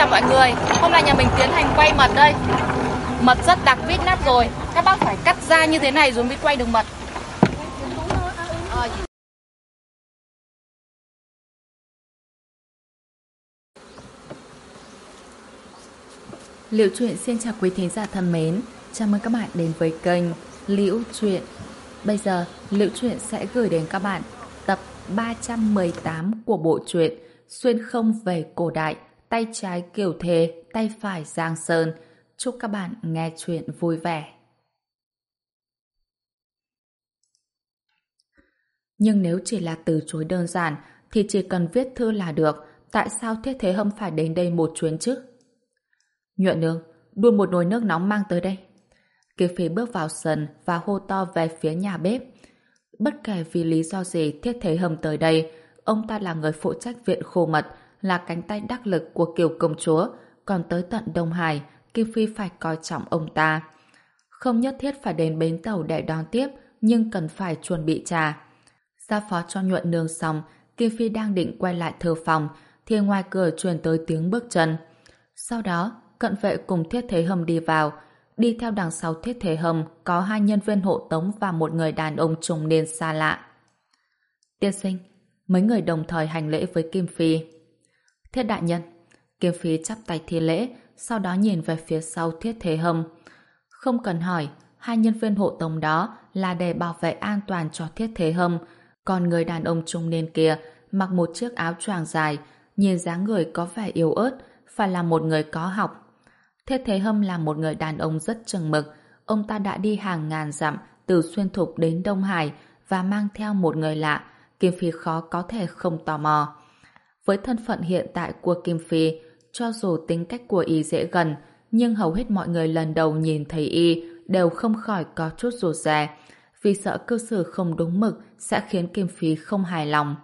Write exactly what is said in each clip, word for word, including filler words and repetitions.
chào mọi người. Hôm nay nhà mình tiến hành quay mật đây. Mật rất đặc vít nắp rồi. Các bác phải cắt ra như thế này rồi mới quay được mật. À, Liễu Chuyện xin chào quý thính giả thân mến. Chào mừng các bạn đến với kênh Liễu Chuyện. Bây giờ Liễu Chuyện sẽ gửi đến các bạn tập ba trăm mười tám của bộ truyện Xuyên không về cổ đại, tay trái Kiều Thề, tay phải Giang Sơn. Chúc các bạn nghe chuyện vui vẻ. Nhưng nếu chỉ là từ chối đơn giản thì chỉ cần viết thư là được. Tại sao Thiết Thế Hâm phải đến đây một chuyến chứ? Nhuận nương, đun một nồi nước nóng mang tới đây. Kiều Phi bước vào sân và hô to về phía nhà bếp. Bất kể vì lý do gì Thiết Thế Hâm tới đây, ông ta là người phụ trách viện khô mật, là cánh tay đắc lực của Kiều công chúa, còn tới tận Đông Hải, Kiều Phi phải coi trọng ông ta. Không nhất thiết phải đến bến tàu để đón tiếp, nhưng cần phải chuẩn bị trà. Giao phó cho Nhuận nương xong, Kiều Phi đang định quay lại thư phòng, thì ngoài cửa truyền tới tiếng bước chân. Sau đó, cận vệ cùng Thiết Thế Hâm đi vào. Đi theo đằng sau Thiết Thế Hâm có hai nhân viên hộ tống và một người đàn ông trung niên xa lạ. Tiên sinh, mấy người đồng thời hành lễ với Kim Phi. Thiết đại nhân. Kim Phi chắp tay thi lễ, sau đó nhìn về phía sau Thiết Thế Hâm. Không cần hỏi, hai nhân viên hộ tống đó là để bảo vệ an toàn cho Thiết Thế Hâm, còn người đàn ông trung niên kia mặc một chiếc áo choàng dài, nhìn dáng người có vẻ yếu ớt, phải là một người có học. Thiết Thế Hâm là một người đàn ông rất chừng mực. Ông ta đã đi hàng ngàn dặm từ Xuyên Thục đến Đông Hải và mang theo một người lạ. Kim Phi khó có thể không tò mò. Với thân phận hiện tại của Kim Phi, cho dù tính cách của y dễ gần, nhưng hầu hết mọi người lần đầu nhìn thấy y đều không khỏi có chút rụt rè, vì sợ cư xử không đúng mực sẽ khiến Kim Phi không hài lòng.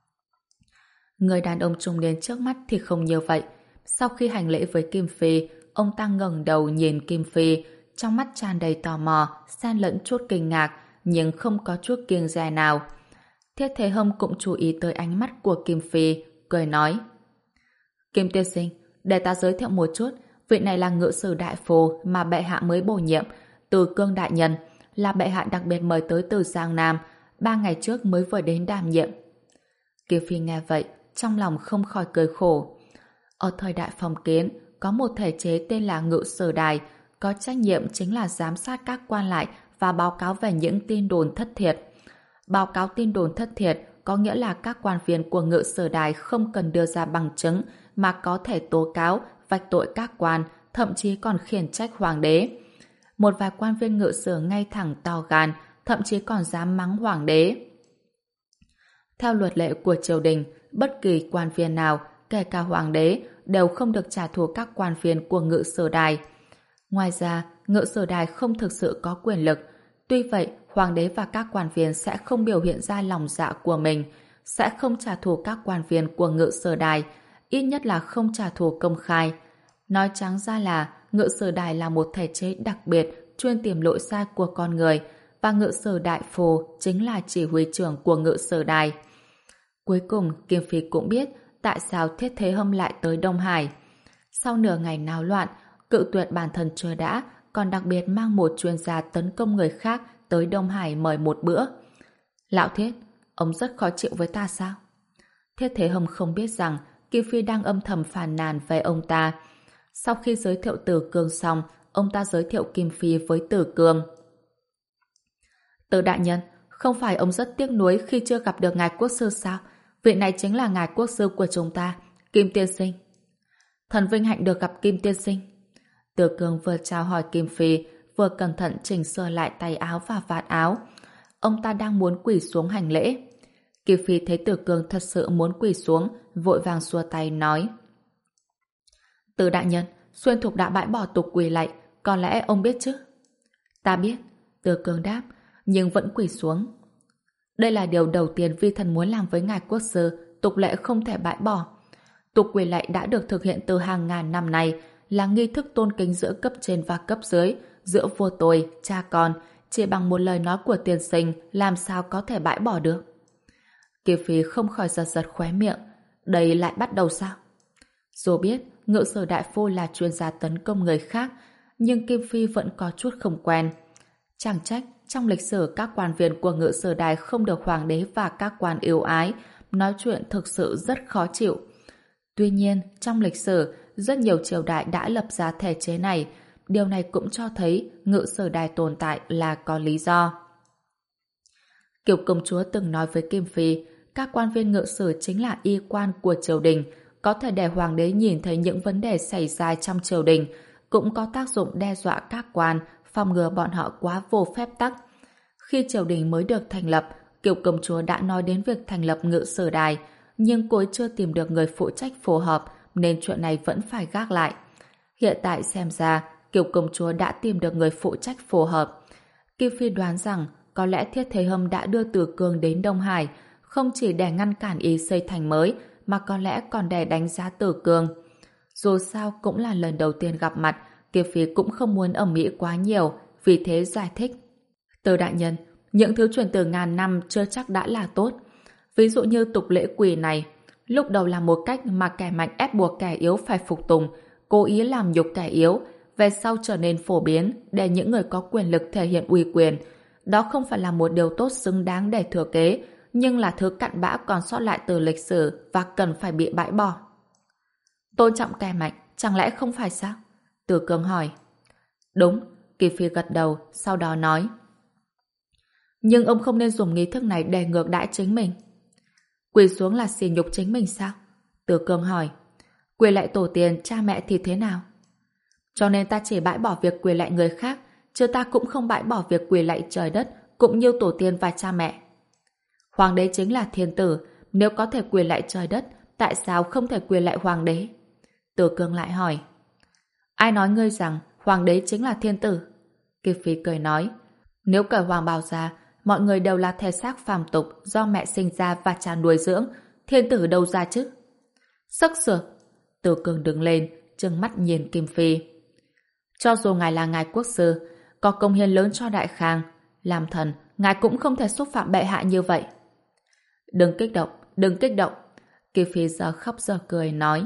Người đàn ông trung niên trước mắt thì không như vậy. Sau khi hành lễ với Kim Phi, ông ta ngẩng đầu nhìn Kim Phi, trong mắt tràn đầy tò mò, xen lẫn chút kinh ngạc, nhưng không có chút kiêng dè nào. Thiết Thế Hâm cũng chú ý tới ánh mắt của Kim Phi, cười nói: Kim tiên sinh, để ta giới thiệu một chút, vị này là ngự sử đại phu mà bệ hạ mới bổ nhiệm, Từ Cương đại nhân, là bệ hạ đặc biệt mời tới từ Giang Nam, ba ngày trước mới vừa đến đảm nhiệm. Kim Phi nghe vậy, trong lòng không khỏi cười khổ. Ở thời đại phong kiến, có một thể chế tên là ngự sử đài, có trách nhiệm chính là giám sát các quan lại và báo cáo về những tin đồn thất thiệt. Báo cáo tin đồn thất thiệt có nghĩa là các quan viên của ngự sử đài không cần đưa ra bằng chứng mà có thể tố cáo, vạch tội các quan, thậm chí còn khiển trách hoàng đế. Một vài quan viên ngự sử ngay thẳng to gan, thậm chí còn dám mắng hoàng đế. Theo luật lệ của triều đình, bất kỳ quan viên nào, kể cả hoàng đế, đều không được trả thù các quan viên của ngự sử đài. Ngoài ra, ngự sử đài không thực sự có quyền lực. Tuy vậy, hoàng đế và các quan viên sẽ không biểu hiện ra lòng dạ của mình, sẽ không trả thù các quan viên của ngự sử đài, ít nhất là không trả thù công khai. Nói trắng ra là ngự sử đài là một thể chế đặc biệt chuyên tìm lỗi sai của con người, và ngự sử đại phu chính là chỉ huy trưởng của ngự sử đài. Cuối cùng, Kim Phi cũng biết tại sao Thiết Thế Hâm lại tới Đông Hải. Sau nửa ngày náo loạn, cự tuyệt bản thân chưa đã, còn đặc biệt mang một chuyên gia tấn công người khác tới Đông Hải mời một bữa. Lão Thiết, ông rất khó chịu với ta sao? Thiết Thế Hâm không biết rằng Kim Phi đang âm thầm phàn nàn về ông ta. Sau khi giới thiệu Từ Cương xong, ông ta giới thiệu Kim Phi với Từ Cương. Từ đại nhân, không phải ông rất tiếc nuối khi chưa gặp được ngài quốc sư sao? Vị này chính là ngài quốc sư của chúng ta, Kim tiên sinh. Thần vinh hạnh được gặp Kim tiên sinh. Từ Cương vừa chào hỏi Kim Phi, vừa cẩn thận chỉnh sửa lại tay áo và vạt áo. Ông ta đang muốn quỳ xuống hành lễ. Kim Phi thấy Từ Cương thật sự muốn quỳ xuống, vội vàng xua tay nói: Từ đại nhân, Xuyên Thục đã bãi bỏ tục quỳ lạy, có lẽ ông biết chứ? Ta biết, Từ Cương đáp, nhưng vẫn quỳ xuống. Đây là điều đầu tiên vi thần muốn làm với ngài quốc sư, tục lệ không thể bãi bỏ. Tục quỳ lạy đã được thực hiện từ hàng ngàn năm nay, là nghi thức tôn kính giữa cấp trên và cấp dưới, giữa vua tôi, cha con, chỉ bằng một lời nói của tiên sinh làm sao có thể bãi bỏ được. Kiều Phi không khỏi giật giật khóe miệng. Đây lại bắt đầu sao? Dù biết Ngự Sử đại phu là chuyên gia tấn công người khác, nhưng Kim Phi vẫn có chút không quen. Chẳng trách trong lịch sử các quan viên của Ngự Sử đài không được hoàng đế và các quan yêu ái, nói chuyện thực sự rất khó chịu. Tuy nhiên, trong lịch sử, rất nhiều triều đại đã lập ra thể chế này. Điều này cũng cho thấy Ngự Sử đài tồn tại là có lý do. Kiều công chúa từng nói với Kim Phi, các quan viên ngự sử chính là y quan của triều đình, có thể để hoàng đế nhìn thấy những vấn đề xảy ra trong triều đình, cũng có tác dụng đe dọa các quan, phòng ngừa bọn họ quá vô phép tắc. Khi triều đình mới được thành lập, Kiều công chúa đã nói đến việc thành lập Ngự Sử đài, nhưng cô ấy chưa tìm được người phụ trách phù hợp, nên chuyện này vẫn phải gác lại. Hiện tại xem ra, Kiều công chúa đã tìm được người phụ trách phù hợp. Kim Phi đoán rằng có lẽ Thiết Thế Hâm đã đưa Từ Cương đến Đông Hải, không chỉ để ngăn cản y xây thành mới, mà có lẽ còn để đánh giá Từ Cương. Dù sao cũng là lần đầu tiên gặp mặt, Kim Phi cũng không muốn ầm ĩ quá nhiều, vì thế giải thích. Từ đại nhân, những thứ truyền từ ngàn năm chưa chắc đã là tốt. Ví dụ như tục lễ quỳ này, lúc đầu là một cách mà kẻ mạnh ép buộc kẻ yếu phải phục tùng, cố ý làm nhục kẻ yếu, về sau trở nên phổ biến để những người có quyền lực thể hiện uy quyền. Đó không phải là một điều tốt xứng đáng để thừa kế, nhưng là thứ cặn bã còn sót lại từ lịch sử và cần phải bị bãi bỏ. Tôn trọng kẻ mạnh, chẳng lẽ không phải sao? Từ Cương hỏi. Đúng, Kỳ Phi gật đầu, sau đó nói. Nhưng ông không nên dùng nghi thức này để ngược đãi chính mình. Quỳ xuống là sỉ nhục chính mình sao? Từ Cương hỏi. Quỳ lại tổ tiên, cha mẹ thì thế nào? Cho nên ta chỉ bãi bỏ việc quỳ lại người khác, chứ ta cũng không bãi bỏ việc quỳ lại trời đất, cũng như tổ tiên và cha mẹ. Hoàng đế chính là thiên tử, nếu có thể quỳ lại trời đất, tại sao không thể quỳ lại hoàng đế? Từ Cương lại hỏi. Ai nói ngươi rằng hoàng đế chính là thiên tử? Kiều Phi cười nói. Nếu cởi hoàng bào ra, mọi người đều là thể xác phàm tục do mẹ sinh ra và cha nuôi dưỡng, thiên tử đâu ra chứ? Sắc sược. Từ Cương đứng lên, trừng mắt nhìn Kim Phi. Cho dù ngài là ngài quốc sư, có công hiến lớn cho Đại Khang, làm thần, ngài cũng không thể xúc phạm bệ hạ như vậy. Đừng kích động, đừng kích động. Kim Phi giờ khóc giờ cười nói.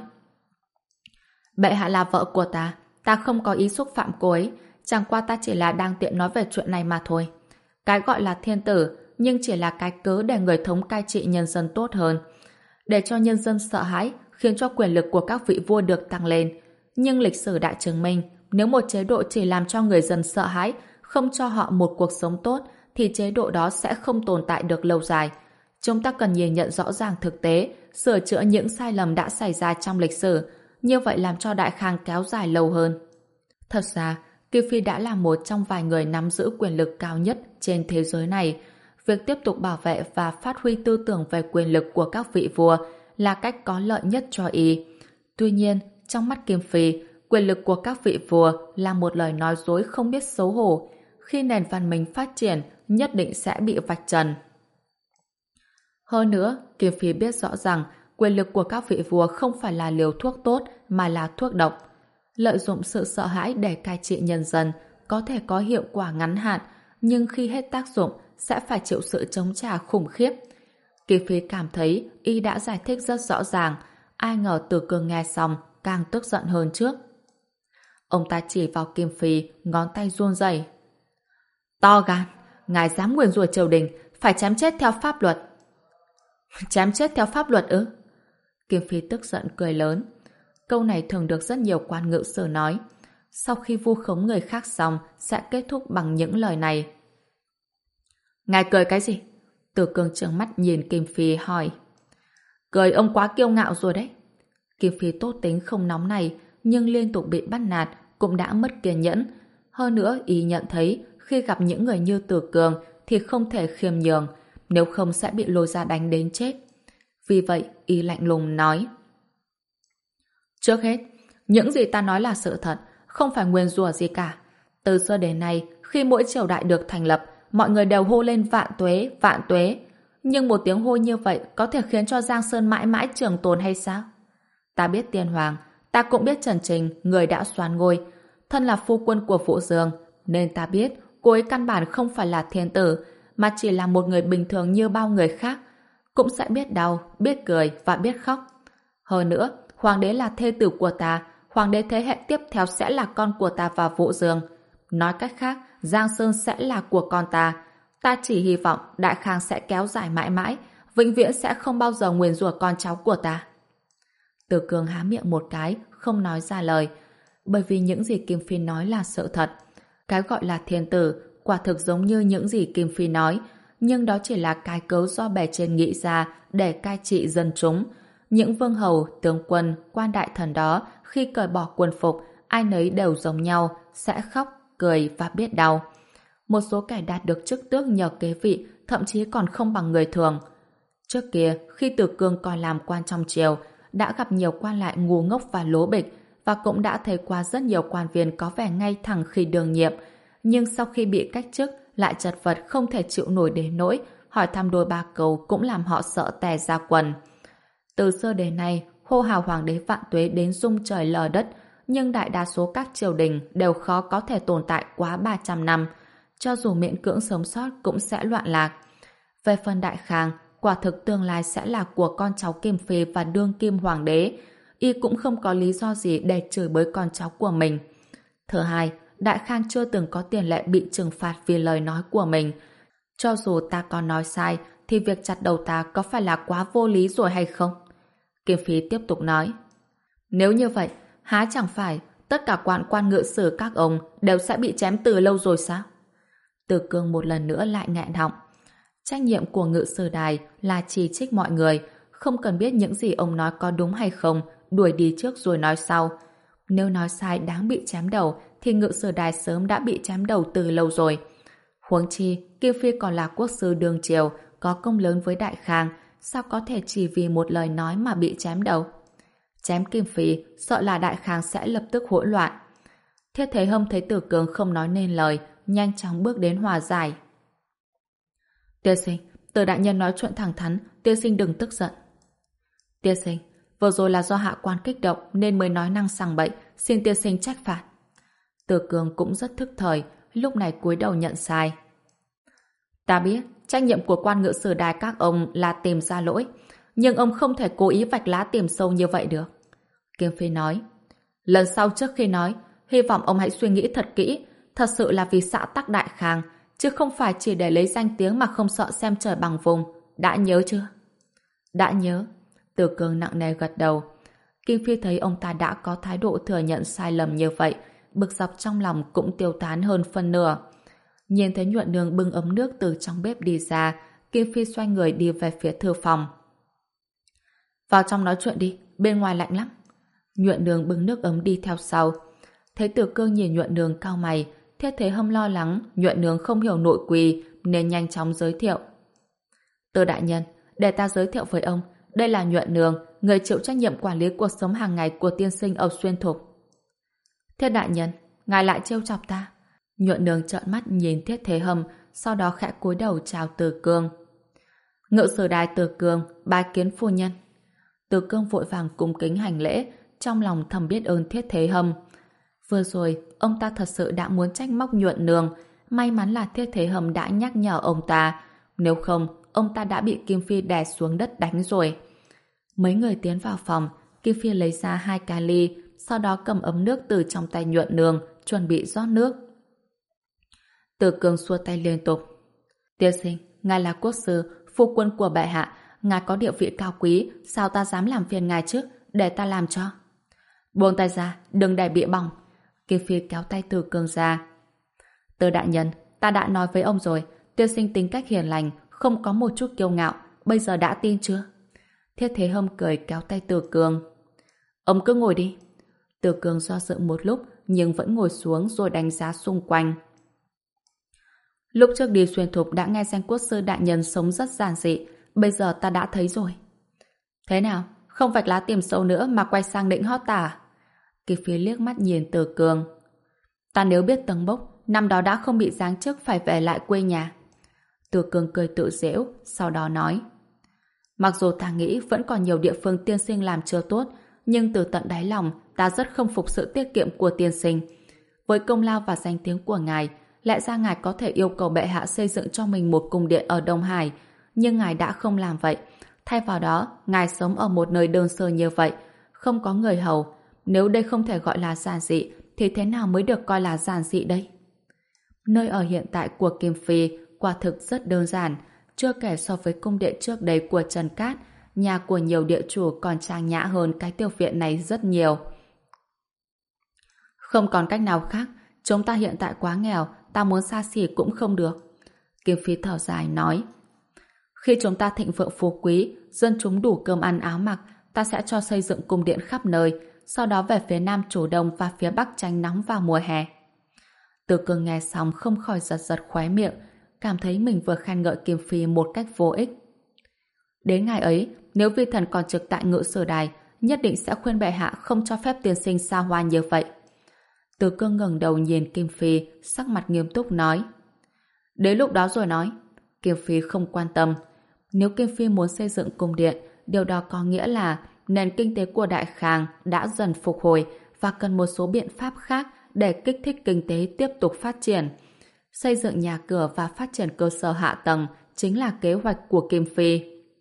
Bệ hạ là vợ của ta, ta không có ý xúc phạm cô ấy, chẳng qua ta chỉ là đang tiện nói về chuyện này mà thôi. Cái gọi là thiên tử, nhưng chỉ là cái cớ để người thống cai trị nhân dân tốt hơn. Để cho nhân dân sợ hãi, khiến cho quyền lực của các vị vua được tăng lên. Nhưng lịch sử đã chứng minh, nếu một chế độ chỉ làm cho người dân sợ hãi, không cho họ một cuộc sống tốt, thì chế độ đó sẽ không tồn tại được lâu dài. Chúng ta cần nhìn nhận rõ ràng thực tế, sửa chữa những sai lầm đã xảy ra trong lịch sử, như vậy làm cho Đại Khang kéo dài lâu hơn. Thật ra, Kim Phi đã là một trong vài người nắm giữ quyền lực cao nhất trên thế giới này. Việc tiếp tục bảo vệ và phát huy tư tưởng về quyền lực của các vị vua là cách có lợi nhất cho y. Tuy nhiên, trong mắt Kim Phi, quyền lực của các vị vua là một lời nói dối không biết xấu hổ. Khi nền văn minh phát triển, nhất định sẽ bị vạch trần. Hơn nữa, Kim Phi biết rõ rằng quyền lực của các vị vua không phải là liều thuốc tốt mà là thuốc độc. Lợi dụng sự sợ hãi để cai trị nhân dân có thể có hiệu quả ngắn hạn, nhưng khi hết tác dụng sẽ phải chịu sự chống trả khủng khiếp. Kim Phi cảm thấy y đã giải thích rất rõ ràng, ai ngờ Từ Cương nghe xong càng tức giận hơn trước. Ông ta chỉ vào Kim Phi, ngón tay run rẩy. To gan, ngài dám nguyền rủa triều đình, phải chém chết theo pháp luật. Chém chết theo pháp luật ư? Kim Phi tức giận cười lớn. Câu này thường được rất nhiều quan ngự sử nói. Sau khi vu khống người khác xong, sẽ kết thúc bằng những lời này. Ngài cười cái gì? Từ Cương trợn mắt nhìn Kim Phi hỏi. Cười ông quá kiêu ngạo rồi đấy. Kim Phi tốt tính không nóng này, nhưng liên tục bị bắt nạt, cũng đã mất kiên nhẫn. Hơn nữa, ý nhận thấy khi gặp những người như Từ Cương thì không thể khiêm nhường, nếu không sẽ bị lôi ra đánh đến chết. Vì vậy, ý lạnh lùng nói. Trước hết, những gì ta nói là sự thật, không phải nguyền rủa gì cả. Từ xưa đến nay, khi mỗi triều đại được thành lập, mọi người đều hô lên vạn tuế, vạn tuế. Nhưng một tiếng hô như vậy có thể khiến cho Giang Sơn mãi mãi trường tồn hay sao? Ta biết Tiên Hoàng, ta cũng biết Trần Trình, người đã soán ngôi. Thân là phu quân của Vũ Dương, nên ta biết cô ấy căn bản không phải là thiên tử, mà chỉ là một người bình thường như bao người khác. Cũng sẽ biết đau, biết cười và biết khóc. Hơn nữa, hoàng đế là thê tử của ta, hoàng đế thế hệ tiếp theo sẽ là con của ta và Vũ Dương. Nói cách khác, Giang Sơn sẽ là của con ta. Ta chỉ hy vọng Đại Khang sẽ kéo dài mãi mãi, vĩnh viễn sẽ không bao giờ nguyền rủa con cháu của ta. Từ Cương há miệng một cái, không nói ra lời, bởi vì những gì Kim Phi nói là sự thật. Cái gọi là thiên tử quả thực giống như những gì Kim Phi nói, nhưng đó chỉ là cái cớ do bề trên nghĩ ra để cai trị dân chúng. Những vương hầu, tướng quân, quan đại thần đó khi cởi bỏ quân phục, ai nấy đều giống nhau, sẽ khóc, cười và biết đau. Một số kẻ đạt được chức tước nhờ kế vị, thậm chí còn không bằng người thường. Trước kia, khi Từ Cương còn làm quan trong triều, đã gặp nhiều quan lại ngu ngốc và lố bịch, và cũng đã thấy qua rất nhiều quan viên có vẻ ngay thẳng khi đương nhiệm, nhưng sau khi bị cách chức lại chật vật không thể chịu nổi đến nỗi hỏi thăm đôi ba câu cũng làm họ sợ tè ra quần. Từ xưa đến nay, hô hào hoàng đế vạn tuế đến rung trời lở đất, nhưng đại đa số các triều đình đều khó có thể tồn tại quá ba trăm năm, cho dù miễn cưỡng sống sót cũng sẽ loạn lạc. Về phần Đại Khang, quả thực tương lai sẽ là của con cháu Kim Phi và đương kim hoàng đế, y cũng không có lý do gì để chửi bới con cháu của mình. Thứ hai, Đại Khang chưa từng có tiền lệ bị trừng phạt vì lời nói của mình. Cho dù ta có nói sai, thì việc chặt đầu ta có phải là quá vô lý rồi hay không? Kim Phi tiếp tục nói. Nếu như vậy, há chẳng phải tất cả quan quan ngự sử các ông đều sẽ bị chém từ lâu rồi sao? Từ Cương một lần nữa lại nghẹn họng. Trách nhiệm của ngự sử đài là chỉ trích mọi người, không cần biết những gì ông nói có đúng hay không, đuổi đi trước rồi nói sau. Nếu nói sai đáng bị chém đầu, thì ngự sử đài sớm đã bị chém đầu từ lâu rồi. Huống chi, Kim Phi còn là quốc sư đương triều, có công lớn với Đại Khang, sao có thể chỉ vì một lời nói mà bị chém đầu? Chém Kim Phi, sợ là Đại Khang sẽ lập tức hỗn loạn. Thiết Thế Hâm thấy Từ Cương không nói nên lời, nhanh chóng bước đến hòa giải. Tiên sinh, Từ đại nhân nói chuyện thẳng thắn, tiên sinh đừng tức giận. Tiên sinh, vừa rồi là do hạ quan kích động nên mới nói năng sằng bậy, xin tiên sinh trách phạt. Từ Cương cũng rất thức thời, lúc này cúi đầu nhận sai. Ta biết, trách nhiệm của quan ngự sử đài các ông là tìm ra lỗi, nhưng ông không thể cố ý vạch lá tìm sâu như vậy được. Kim Phi nói, lần sau trước khi nói, hy vọng ông hãy suy nghĩ thật kỹ, thật sự là vì xã tắc Đại Khang, chứ không phải chỉ để lấy danh tiếng mà không sợ xem trời bằng vùng. Đã nhớ chưa? Đã nhớ. Từ Cương nặng nề gật đầu. Kim Phi thấy ông ta đã có thái độ thừa nhận sai lầm như vậy, bực dọc trong lòng cũng tiêu tán hơn phân nửa. Nhìn thấy Nhuận Nương bưng ấm nước từ trong bếp đi ra, Kim Phi xoay người đi về phía thư phòng. Vào trong nói chuyện đi, bên ngoài lạnh lắm. Nhuận Nương bưng nước ấm đi theo sau. Thấy Từ Cương nhìn Nhuận Nương cau mày, Thiết Thế Hâm lo lắng Nhuận Nương không hiểu nội quy nên nhanh chóng giới thiệu. Từ đại nhân, để ta giới thiệu với ông, đây là Nhuận Nương, người chịu trách nhiệm quản lý cuộc sống hàng ngày của tiên sinh ở Xuyên Thục. Thiết đại nhân, ngài lại trêu chọc ta. Nhuận Nương trợn mắt nhìn Thiết Thế Hâm, sau đó khẽ cúi đầu chào Từ Cương. Ngự sử đài Từ Cương, bái kiến phu nhân. Từ Cương vội vàng cung kính hành lễ, trong lòng thầm biết ơn Thiết Thế Hâm. Vừa rồi, ông ta thật sự đã muốn trách móc Nhuận Nương, may mắn là Thiết Thế Hâm đã nhắc nhở ông ta, nếu không, ông ta đã bị Kim Phi đè xuống đất đánh rồi. Mấy người tiến vào phòng, Kim Phi lấy ra hai cái ly, sau đó cầm ấm nước từ trong tay Nhuận Nương, chuẩn bị rót nước. Từ Cương xua tay liên tục. Tiên sinh, ngài là quốc sư, phu quân của bệ hạ, ngài có địa vị cao quý, sao ta dám làm phiền ngài chứ, để ta làm cho. Buông tay ra, đừng để bị bỏng. Kim Phi kéo tay Từ Cương ra. Từ đại nhân, ta đã nói với ông rồi, tiên sinh tính cách hiền lành, không có một chút kiêu ngạo, bây giờ đã tin chưa? Thiết Thế Hâm cười kéo tay Từ Cương. Ông cứ ngồi đi. Từ Cương do dự một lúc, nhưng vẫn ngồi xuống rồi đánh giá xung quanh. Lúc trước đi Xuyên Thục đã nghe danh quốc sư đại nhân sống rất giản dị, bây giờ ta đã thấy rồi. Thế nào? Không vạch lá tìm sâu nữa mà quay sang định hót ta. Kỳ Phi liếc mắt nhìn Từ Cương. Ta nếu biết tầng bốc, năm đó đã không bị giáng chức phải về lại quê nhà. Từ Cương cười tự giễu, sau đó nói. Mặc dù ta nghĩ vẫn còn nhiều địa phương tiên sinh làm chưa tốt, nhưng từ tận đáy lòng ta rất không phục sự tiết kiệm của tiên sinh. Với công lao và danh tiếng của ngài, lẽ ra ngài có thể yêu cầu bệ hạ xây dựng cho mình một cung điện ở Đông Hải, nhưng ngài đã không làm vậy. Thay vào đó, ngài sống ở một nơi đơn sơ như vậy, không có người hầu. Nếu đây không thể gọi là giản dị, thì thế nào mới được coi là giản dị đây? Nơi ở hiện tại của Kim Phi quả thực rất đơn giản, chưa kể so với cung điện trước đây của Trần Cát, nhà của nhiều địa chủ còn trang nhã hơn cái tiểu viện này rất nhiều. Không còn cách nào khác, chúng ta hiện tại quá nghèo, ta muốn xa xỉ cũng không được. Kim Phi thở dài nói, khi chúng ta thịnh vượng phú quý, dân chúng đủ cơm ăn áo mặc, ta sẽ cho xây dựng cung điện khắp nơi, sau đó về phía nam chủ đông và phía bắc tránh nóng vào mùa hè. Từ Cương nghe xong không khỏi giật giật khóe miệng, cảm thấy mình vừa khen ngợi Kim Phi một cách vô ích. Đến ngày ấy, nếu vi thần còn trực tại ngự sử đài, nhất định sẽ khuyên bệ hạ không cho phép tiên sinh xa hoa như vậy. Từ Cương ngẩng đầu nhìn Kim Phi, sắc mặt nghiêm túc nói. Đến lúc đó rồi nói. Kim Phi không quan tâm. Nếu Kim Phi muốn xây dựng cung điện, điều đó có nghĩa là nền kinh tế của Đại Khang đã dần phục hồi và cần một số biện pháp khác để kích thích kinh tế tiếp tục phát triển. Xây dựng nhà cửa và phát triển cơ sở hạ tầng chính là kế hoạch của Kim Phi.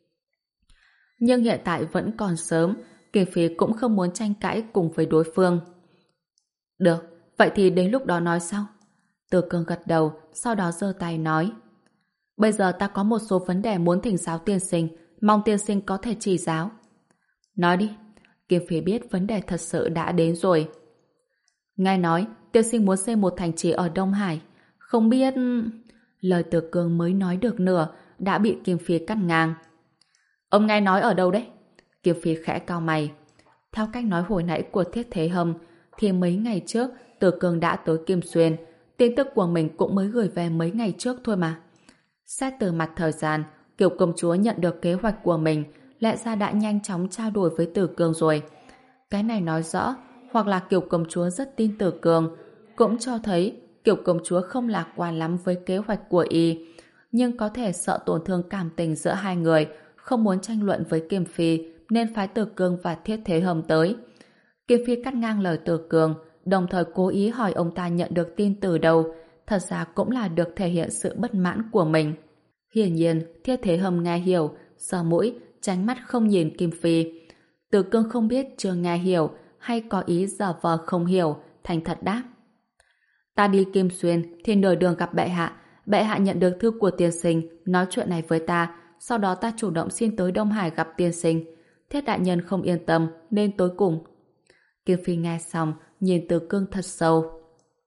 Nhưng hiện tại vẫn còn sớm, Kim Phi cũng không muốn tranh cãi cùng với đối phương. Được, vậy thì đến lúc đó nói sau. Từ Cương gật đầu, sau đó giơ tay nói. Bây giờ ta có một số vấn đề muốn thỉnh giáo tiên sinh, mong tiên sinh có thể chỉ giáo. Nói đi. Kim Phi biết vấn đề thật sự đã đến rồi. Nghe nói, tiên sinh muốn xây một thành trì ở Đông Hải. Không biết... Lời Từ Cương mới nói được nửa, đã bị Kim Phi cắt ngang. Ông nghe nói ở đâu đấy? Kim Phi khẽ cau mày. Theo cách nói hồi nãy của Thiết Thế Hâm, thì mấy ngày trước, Từ Cương đã tới Kim Xuyên. Tin tức của mình cũng mới gửi về mấy ngày trước thôi mà. Xét từ mặt thời gian, Kiều công chúa nhận được kế hoạch của mình, lẽ ra đã nhanh chóng trao đổi với Từ Cương rồi. Cái này nói rõ, hoặc là Kiều công chúa rất tin Từ Cương, cũng cho thấy Kiều công chúa không lạc quan lắm với kế hoạch của y, nhưng có thể sợ tổn thương cảm tình giữa hai người, không muốn tranh luận với Kim Phi, nên phái Từ Cương và Thiết Thế Hâm tới. Kim Phi cắt ngang lời Từ Cương, đồng thời cố ý hỏi ông ta nhận được tin từ đâu, thật ra cũng là được thể hiện sự bất mãn của mình. Hiển nhiên, Thiết Thế Hâm nghe hiểu, sờ mũi, tránh mắt không nhìn Kim Phi. Từ Cương không biết chưa nghe hiểu hay có ý giả vờ không hiểu, thành thật đáp. Ta đi Kim Xuyên thì nửa đường gặp bệ hạ, bệ hạ nhận được thư của tiên sinh, nói chuyện này với ta, sau đó ta chủ động xin tới Đông Hải gặp tiên sinh. Thiết đại nhân không yên tâm nên tối cùng. Kim Phi nghe xong, nhìn Từ Cương thật sâu.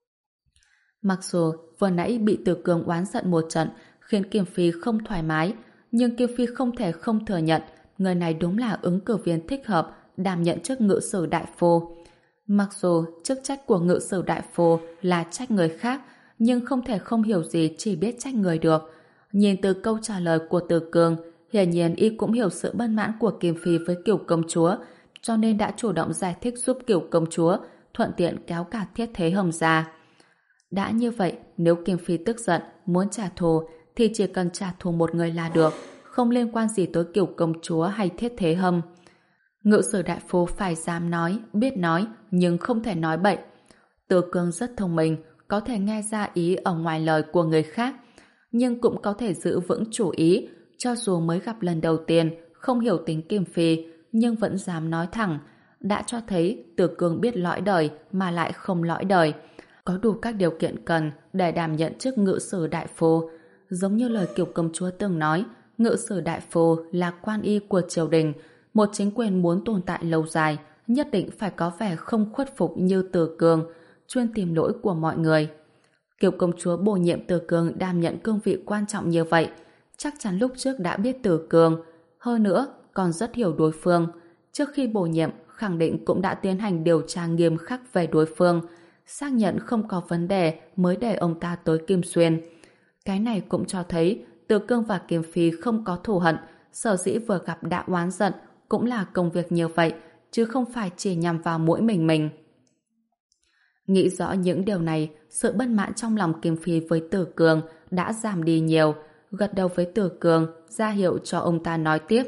Mặc dù vừa nãy bị Từ Cương oán giận một trận khiến Kim Phi không thoải mái, nhưng Kim Phi không thể không thừa nhận người này đúng là ứng cử viên thích hợp đảm nhận chức ngự sử đại phu. Mặc dù chức trách của ngự sử đại phu là trách người khác, nhưng không thể không hiểu gì chỉ biết trách người được. Nhìn từ câu trả lời của Từ Cương, hiển nhiên y cũng hiểu sự bất mãn của Kim Phi với Kiều công chúa, cho nên đã chủ động giải thích giúp Kiều công chúa, thuận tiện kéo cả Thiết Thế Hâm ra. Đã như vậy, nếu Kim Phi tức giận, muốn trả thù, thì chỉ cần trả thù một người là được, không liên quan gì tới Kiều công chúa hay Thiết Thế Hâm. Ngự sử đại phu phải dám nói, biết nói, nhưng không thể nói bậy. Từ Cương rất thông minh, có thể nghe ra ý ở ngoài lời của người khác, nhưng cũng có thể giữ vững chủ ý, cho dù mới gặp lần đầu tiên, không hiểu tính Kim Phi, nhưng vẫn dám nói thẳng, đã cho thấy Từ Cương biết lõi đời mà lại không lõi đời, có đủ các điều kiện cần để đảm nhận chức ngự sử đại phu. Giống như lời Kiều công chúa từng nói, ngự sử đại phu là quan y của triều đình, một chính quyền muốn tồn tại lâu dài, nhất định phải có vẻ không khuất phục như Từ Cương, chuyên tìm lỗi của mọi người. Kiều công chúa bổ nhiệm Từ Cương đảm nhận cương vị quan trọng như vậy, chắc chắn lúc trước đã biết Từ Cương, hơn nữa còn rất hiểu đối phương. Trước khi bổ nhiệm, khẳng định cũng đã tiến hành điều tra nghiêm khắc về đối phương, xác nhận không có vấn đề mới để ông ta tới Kim Xuyên. Cái này cũng cho thấy Từ Cương và Kim Phi không có thù hận, sở dĩ vừa gặp đã oán giận cũng là công việc như vậy, chứ không phải chỉ nhằm vào mỗi mình mình. Nghĩ rõ những điều này, sự bất mãn trong lòng Kim Phi với Từ Cương đã giảm đi nhiều, gật đầu với Từ Cương, ra hiệu cho ông ta nói tiếp.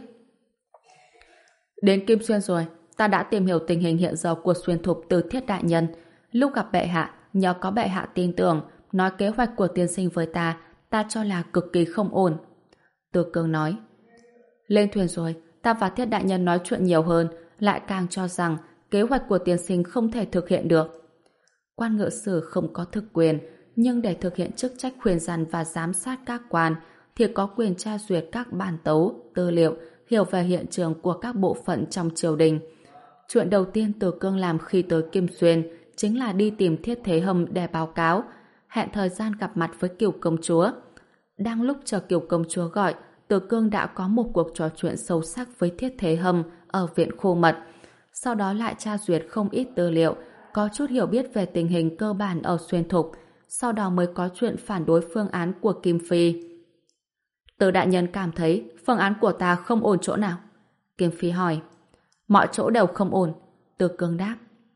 Đến Kim Xuyên rồi, ta đã tìm hiểu tình hình hiện giờ của Xuyên Thục từ Thiết đại nhân. Lúc gặp bệ hạ, nhờ có bệ hạ tin tưởng, nói kế hoạch của tiên sinh với ta, ta cho là cực kỳ không ổn. Từ Cương nói, lên thuyền rồi, ta và Thiết đại nhân nói chuyện nhiều hơn, lại càng cho rằng kế hoạch của tiên sinh không thể thực hiện được. Quan ngự sử không có thực quyền, nhưng để thực hiện chức trách khuyên răn và giám sát các quan thì có quyền tra duyệt các bản tấu, tư liệu, hiểu về hiện trường của các bộ phận trong triều đình. Chuyện đầu tiên Từ Cương làm khi tới Kim Xuyên chính là đi tìm Thiết Thế Hâm để báo cáo, hẹn thời gian gặp mặt với Kiều công chúa. Đang lúc chờ Kiều công chúa gọi, Từ Cương đã có một cuộc trò chuyện sâu sắc với Thiết Thế Hâm ở viện Khô Mật. Sau đó lại tra duyệt không ít tư liệu, có chút hiểu biết về tình hình cơ bản ở Xuyên Thục, sau đó mới có chuyện phản đối phương án của Kim Phi. Từ đại nhân cảm thấy phương án của ta không ổn chỗ nào? Kim Phi hỏi. Mọi chỗ đều không ổn, Từ Cương đáp.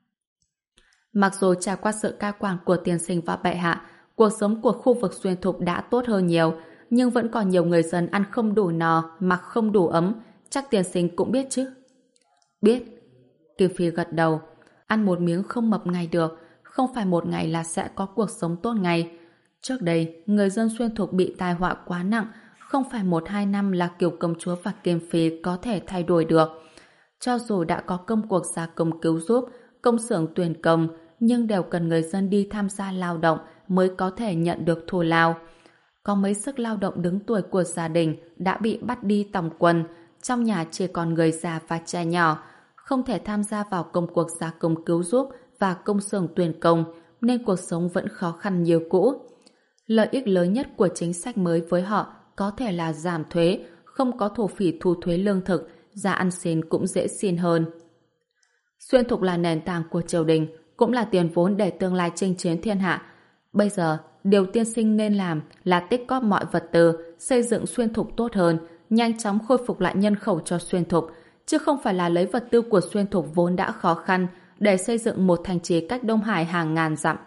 Mặc dù trải qua sự cai quản của tiên sinh và bệ hạ, cuộc sống của khu vực Xuyên Thục đã tốt hơn nhiều, nhưng vẫn còn nhiều người dân ăn không đủ no, mặc không đủ ấm, chắc tiên sinh cũng biết chứ? Biết. Kim Phi gật đầu. Ăn một miếng không mập ngày được, không phải một ngày là sẽ có cuộc sống tốt ngày. Trước đây, người dân Xuyên Thục bị tai họa quá nặng, không phải một hai năm là Kiều công chúa và Kim Phi có thể thay đổi được. Cho dù đã có công cuộc gia công cứu giúp, công xưởng tuyển công, nhưng đều cần người dân đi tham gia lao động mới có thể nhận được thù lao. Có mấy sức lao động đứng tuổi của gia đình đã bị bắt đi tòng quân, trong nhà chỉ còn người già và trẻ nhỏ, không thể tham gia vào công cuộc gia công cứu giúp và công xưởng tuyển công, nên cuộc sống vẫn khó khăn như cũ. Lợi ích lớn nhất của chính sách mới với họ có thể là giảm thuế, không có thổ phỉ thu thuế lương thực, giá ăn xin cũng dễ xin hơn. Xuyên Thục là nền tảng của triều đình, cũng là tiền vốn để tương lai chinh chiến thiên hạ. Bây giờ, điều tiên sinh nên làm là tích góp mọi vật tư, xây dựng Xuyên Thục tốt hơn, nhanh chóng khôi phục lại nhân khẩu cho Xuyên Thục, chứ không phải là lấy vật tư của Xuyên Thục vốn đã khó khăn để xây dựng một thành trì cách Đông Hải hàng ngàn dặm.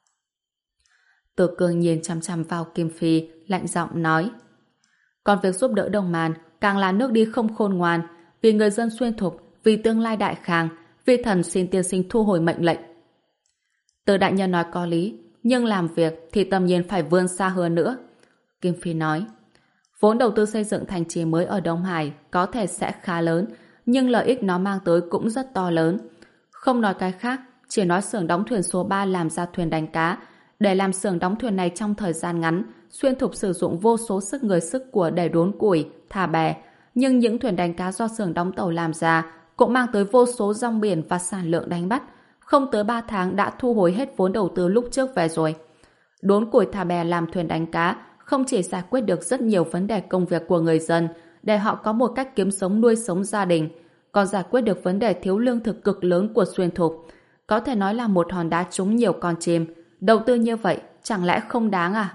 Từ Cương nhìn chăm chăm vào Kim Phi, lạnh giọng nói. Còn việc giúp đỡ Đông Man càng là nước đi không khôn ngoan, vì người dân Xuyên Thục, vì tương lai đại khang, vi thần xin tiên sinh thu hồi mệnh lệnh. Từ đại nhân nói có lý, nhưng làm việc thì tầm nhìn phải vươn xa hơn nữa. Kim Phi nói. Vốn đầu tư xây dựng thành trì mới ở Đông Hải có thể sẽ khá lớn, nhưng lợi ích nó mang tới cũng rất to lớn. Không nói cái khác, chỉ nói xưởng đóng thuyền số ba làm ra thuyền đánh cá. Để làm xưởng đóng thuyền này trong thời gian ngắn, Xuyên Thục sử dụng vô số sức người sức của để đốn củi, thả bè. Nhưng những thuyền đánh cá do xưởng đóng tàu làm ra cũng mang tới vô số rong biển và sản lượng đánh bắt. Không tới ba tháng đã thu hồi hết vốn đầu tư lúc trước về rồi. Đốn củi thả bè làm thuyền đánh cá không chỉ giải quyết được rất nhiều vấn đề công việc của người dân để họ có một cách kiếm sống nuôi sống gia đình, còn giải quyết được vấn đề thiếu lương thực cực lớn của Xuyên Thục. Có thể nói là một hòn đá trúng nhiều con chim. Đầu tư như vậy chẳng lẽ không đáng à?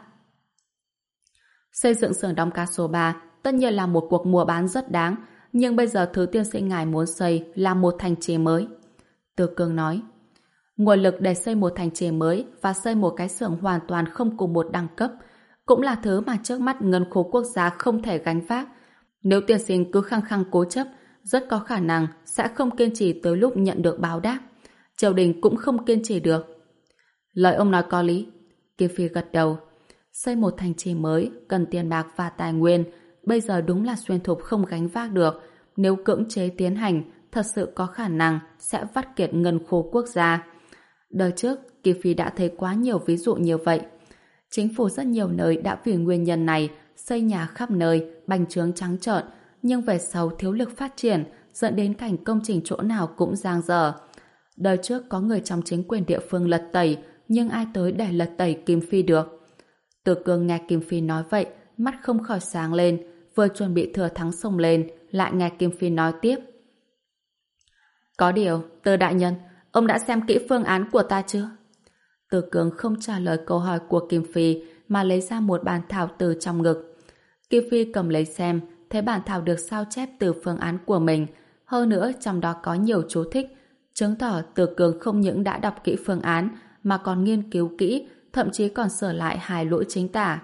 Xây dựng xưởng đóng cá số ba tất nhiên là một cuộc mua bán rất đáng, nhưng bây giờ thứ tiên sinh ngài muốn xây là một thành trì mới. Từ Cương nói. Nguồn lực để xây một thành trì mới và xây một cái xưởng hoàn toàn không cùng một đẳng cấp cũng là thứ mà trước mắt ngân khố quốc gia không thể gánh vác. Nếu tiên sinh cứ khăng khăng cố chấp, rất có khả năng sẽ không kiên trì tới lúc nhận được báo đáp. Triều đình cũng không kiên trì được. Lời ông nói có lý. Kim Phi gật đầu. Xây một thành trì mới cần tiền bạc và tài nguyên. Bây giờ đúng là Xuyên Thục không gánh vác được. Nếu cưỡng chế tiến hành, thật sự có khả năng sẽ vắt kiệt ngân khố quốc gia. Đời trước, Kim Phi đã thấy quá nhiều ví dụ như vậy. Chính phủ rất nhiều nơi đã vì nguyên nhân này xây nhà khắp nơi, bành trướng trắng trợn, nhưng về sau thiếu lực phát triển, dẫn đến cảnh công trình chỗ nào cũng giang dở. Đời trước có người trong chính quyền địa phương lật tẩy, nhưng ai tới để lật tẩy Kim Phi được? Từ Cương nghe Kim Phi nói vậy, mắt không khỏi sáng lên, vừa chuẩn bị thừa thắng xông lên, lại nghe Kim Phi nói tiếp. Có điều, Từ đại nhân, ông đã xem kỹ phương án của ta chưa? Từ Cương không trả lời câu hỏi của Kim Phi mà lấy ra một bản thảo từ trong ngực. Kim Phi cầm lấy xem, thấy bản thảo được sao chép từ phương án của mình, hơn nữa trong đó có nhiều chú thích, chứng tỏ Từ Cương không những đã đọc kỹ phương án mà còn nghiên cứu kỹ, thậm chí còn sửa lại hai lỗi chính tả.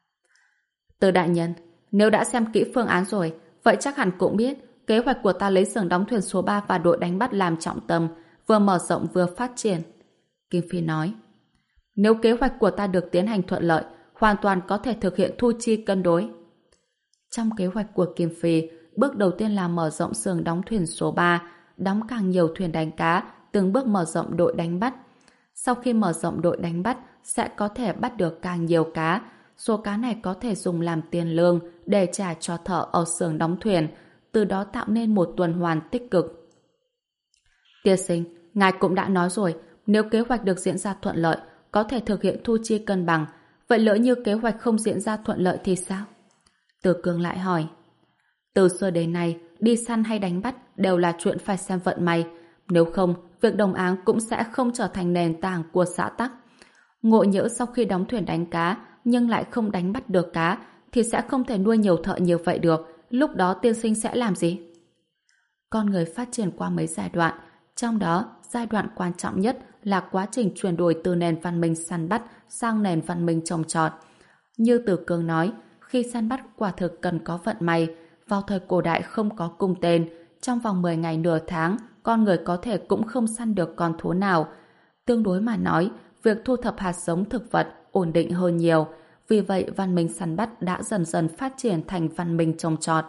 Từ đại nhân, nếu đã xem kỹ phương án rồi, vậy chắc hẳn cũng biết kế hoạch của ta lấy xưởng đóng thuyền số ba và đội đánh bắt làm trọng tâm, vừa mở rộng vừa phát triển. Kim Phi nói. Nếu kế hoạch của ta được tiến hành thuận lợi, hoàn toàn có thể thực hiện thu chi cân đối. Trong kế hoạch của Kim Phi, bước đầu tiên là mở rộng xưởng đóng thuyền số ba, đóng càng nhiều thuyền đánh cá, từng bước mở rộng đội đánh bắt. Sau khi mở rộng đội đánh bắt, sẽ có thể bắt được càng nhiều cá. Số cá này có thể dùng làm tiền lương để trả cho thợ ở xưởng đóng thuyền, từ đó tạo nên một tuần hoàn tích cực. Tiên sinh, ngài cũng đã nói rồi, nếu kế hoạch được diễn ra thuận lợi, có thể thực hiện thu chi cân bằng. Vậy lỡ như kế hoạch không diễn ra thuận lợi thì sao? Từ Cương lại hỏi. Từ xưa đến nay, đi săn hay đánh bắt đều là chuyện phải xem vận may. Nếu không, việc đồng áng cũng sẽ không trở thành nền tảng của xã tắc. Ngộ nhỡ sau khi đóng thuyền đánh cá, nhưng lại không đánh bắt được cá, thì sẽ không thể nuôi nhiều thợ như vậy được. Lúc đó tiên sinh sẽ làm gì? Con người phát triển qua mấy giai đoạn, trong đó giai đoạn quan trọng nhất là quá trình chuyển đổi từ nền văn minh săn bắt sang nền văn minh trồng trọt. Như Từ Cương nói, khi săn bắt quả thực cần có vận may. Vào thời cổ đại không có cung tên, trong vòng mười ngày nửa tháng, con người có thể cũng không săn được con thú nào. Tương đối mà nói, việc thu thập hạt giống thực vật ổn định hơn nhiều. Vì vậy, văn minh săn bắt đã dần dần phát triển thành văn minh trồng trọt.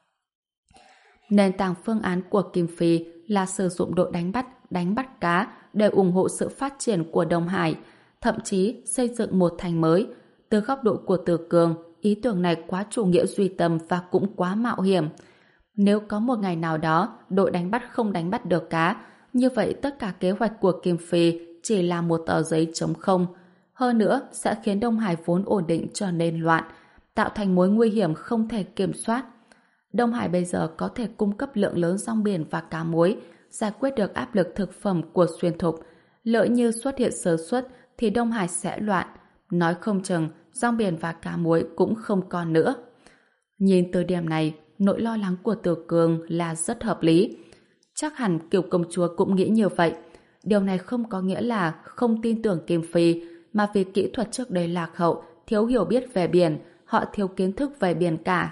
Nền tảng phương án của Kim Phi là sử dụng đội đánh bắt, đánh bắt cá để ủng hộ sự phát triển của Đông Hải, thậm chí xây dựng một thành mới. Từ góc độ của Từ Cương, ý tưởng này quá chủ nghĩa duy tâm và cũng quá mạo hiểm. Nếu có một ngày nào đó đội đánh bắt không đánh bắt được cá, như vậy tất cả kế hoạch của Kim Phi chỉ là một tờ giấy trống không. Hơn nữa sẽ khiến Đông Hải vốn ổn định trở nên loạn, tạo thành mối nguy hiểm không thể kiểm soát. Đông Hải bây giờ có thể cung cấp lượng lớn rong biển và cá muối, giải quyết được áp lực thực phẩm của xuyên thục. Lỡ như xuất hiện sơ suất thì Đông Hải sẽ loạn. Nói không chừng, rong biển và cá muối cũng không còn nữa. Nhìn từ điểm này, nỗi lo lắng của Từ Cương là rất hợp lý. Chắc hẳn Kiều công chúa cũng nghĩ như vậy. Điều này không có nghĩa là không tin tưởng Kim Phi, mà vì kỹ thuật trước đây lạc hậu, thiếu hiểu biết về biển, họ thiếu kiến thức về biển cả.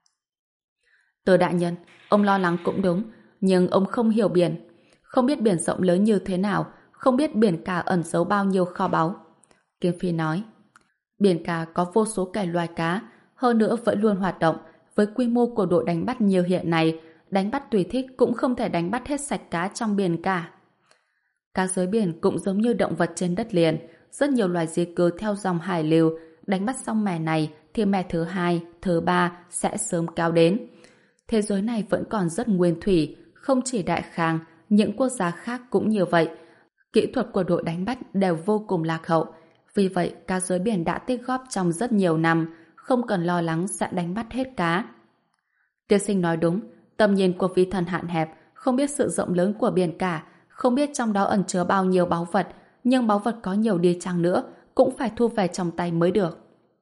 Từ đại nhân, ông lo lắng cũng đúng, nhưng ông không hiểu biển. Không biết biển rộng lớn như thế nào, không biết biển cả ẩn giấu bao nhiêu kho báu. Kim Phi nói, biển cả có vô số kẻ loài cá, hơn nữa vẫn luôn hoạt động. Với quy mô của đội đánh bắt như hiện nay, đánh bắt tùy thích cũng không thể đánh bắt hết sạch cá trong biển cả. Cá dưới biển cũng giống như động vật trên đất liền, rất nhiều loài di cư theo dòng hải lưu, đánh bắt xong mẻ này thì mẻ thứ hai, thứ ba sẽ sớm kéo đến. Thế giới này vẫn còn rất nguyên thủy, không chỉ Đại Khang, những quốc gia khác cũng như vậy. Kỹ thuật của đội đánh bắt đều vô cùng lạc hậu, vì vậy cá dưới biển đã tích góp trong rất nhiều năm, không cần lo lắng sẽ đánh bắt hết cá. Tiên sinh nói đúng, tầm nhìn của vi thần hạn hẹp, không biết sự rộng lớn của biển cả, không biết trong đó ẩn chứa bao nhiêu báu vật, nhưng báu vật có nhiều đi chăng nữa cũng phải thu về trong tay mới được.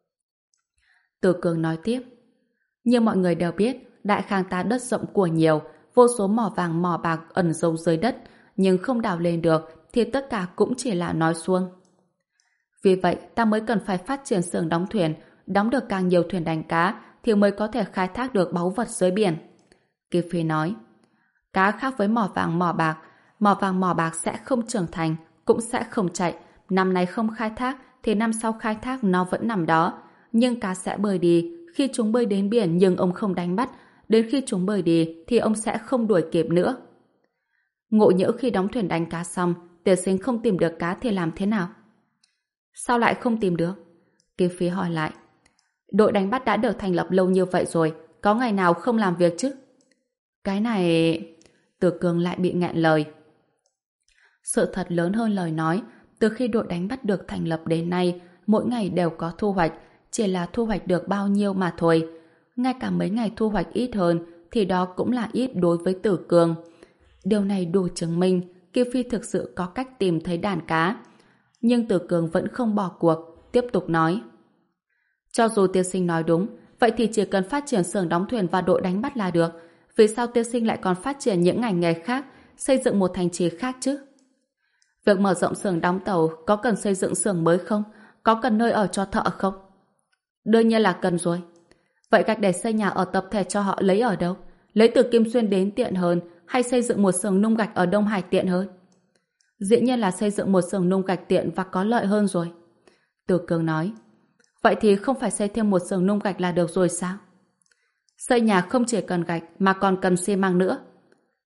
Từ Cương nói tiếp, như mọi người đều biết, Đại Khang ta đất rộng của nhiều, vô số mỏ vàng mỏ bạc ẩn giấu dưới đất, nhưng không đào lên được thì tất cả cũng chỉ là nói suông. Vì vậy ta mới cần phải phát triển xưởng đóng thuyền, đóng được càng nhiều thuyền đánh cá thì mới có thể khai thác được báu vật dưới biển. Kim Phi nói, cá khác với mỏ vàng mỏ bạc, mỏ vàng mỏ bạc sẽ không trưởng thành, cũng sẽ không chạy. Năm nay không khai thác thì năm sau khai thác nó vẫn nằm đó. Nhưng cá sẽ bơi đi, khi chúng bơi đến biển nhưng ông không đánh bắt, đến khi chúng bơi đi thì ông sẽ không đuổi kịp nữa. Ngộ nhỡ khi đóng thuyền đánh cá xong, Tiểu Sinh không tìm được cá thì làm thế nào? Sao lại không tìm được? Kim Phi hỏi lại. Đội đánh bắt đã được thành lập lâu như vậy rồi, có ngày nào không làm việc chứ? Cái này... Từ Cương lại bị nghẹn lời. Sự thật lớn hơn lời nói, từ khi đội đánh bắt được thành lập đến nay, mỗi ngày đều có thu hoạch, chỉ là thu hoạch được bao nhiêu mà thôi. Ngay cả mấy ngày thu hoạch ít hơn, thì đó cũng là ít đối với Tử Cương. Điều này đủ chứng minh Kim Phi thực sự có cách tìm thấy đàn cá. Nhưng Tử Cương vẫn không bỏ cuộc, tiếp tục nói. Cho dù tiên sinh nói đúng, vậy thì chỉ cần phát triển xưởng đóng thuyền và đội đánh bắt là được. Vì sao tiên sinh lại còn phát triển những ngành nghề khác, xây dựng một thành trì khác chứ? Việc mở rộng xưởng đóng tàu có cần xây dựng xưởng mới không? Có cần nơi ở cho thợ không? Đương nhiên là cần rồi. Vậy cách để xây nhà ở tập thể cho họ lấy ở đâu? Lấy từ Kim Xuyên đến tiện hơn hay xây dựng một xưởng nung gạch ở Đông Hải tiện hơn? Dĩ nhiên là xây dựng một xưởng nung gạch tiện và có lợi hơn rồi. Từ Cương nói. Vậy thì không phải xây thêm một xưởng nung gạch là được rồi sao? Xây nhà không chỉ cần gạch mà còn cần xi măng nữa.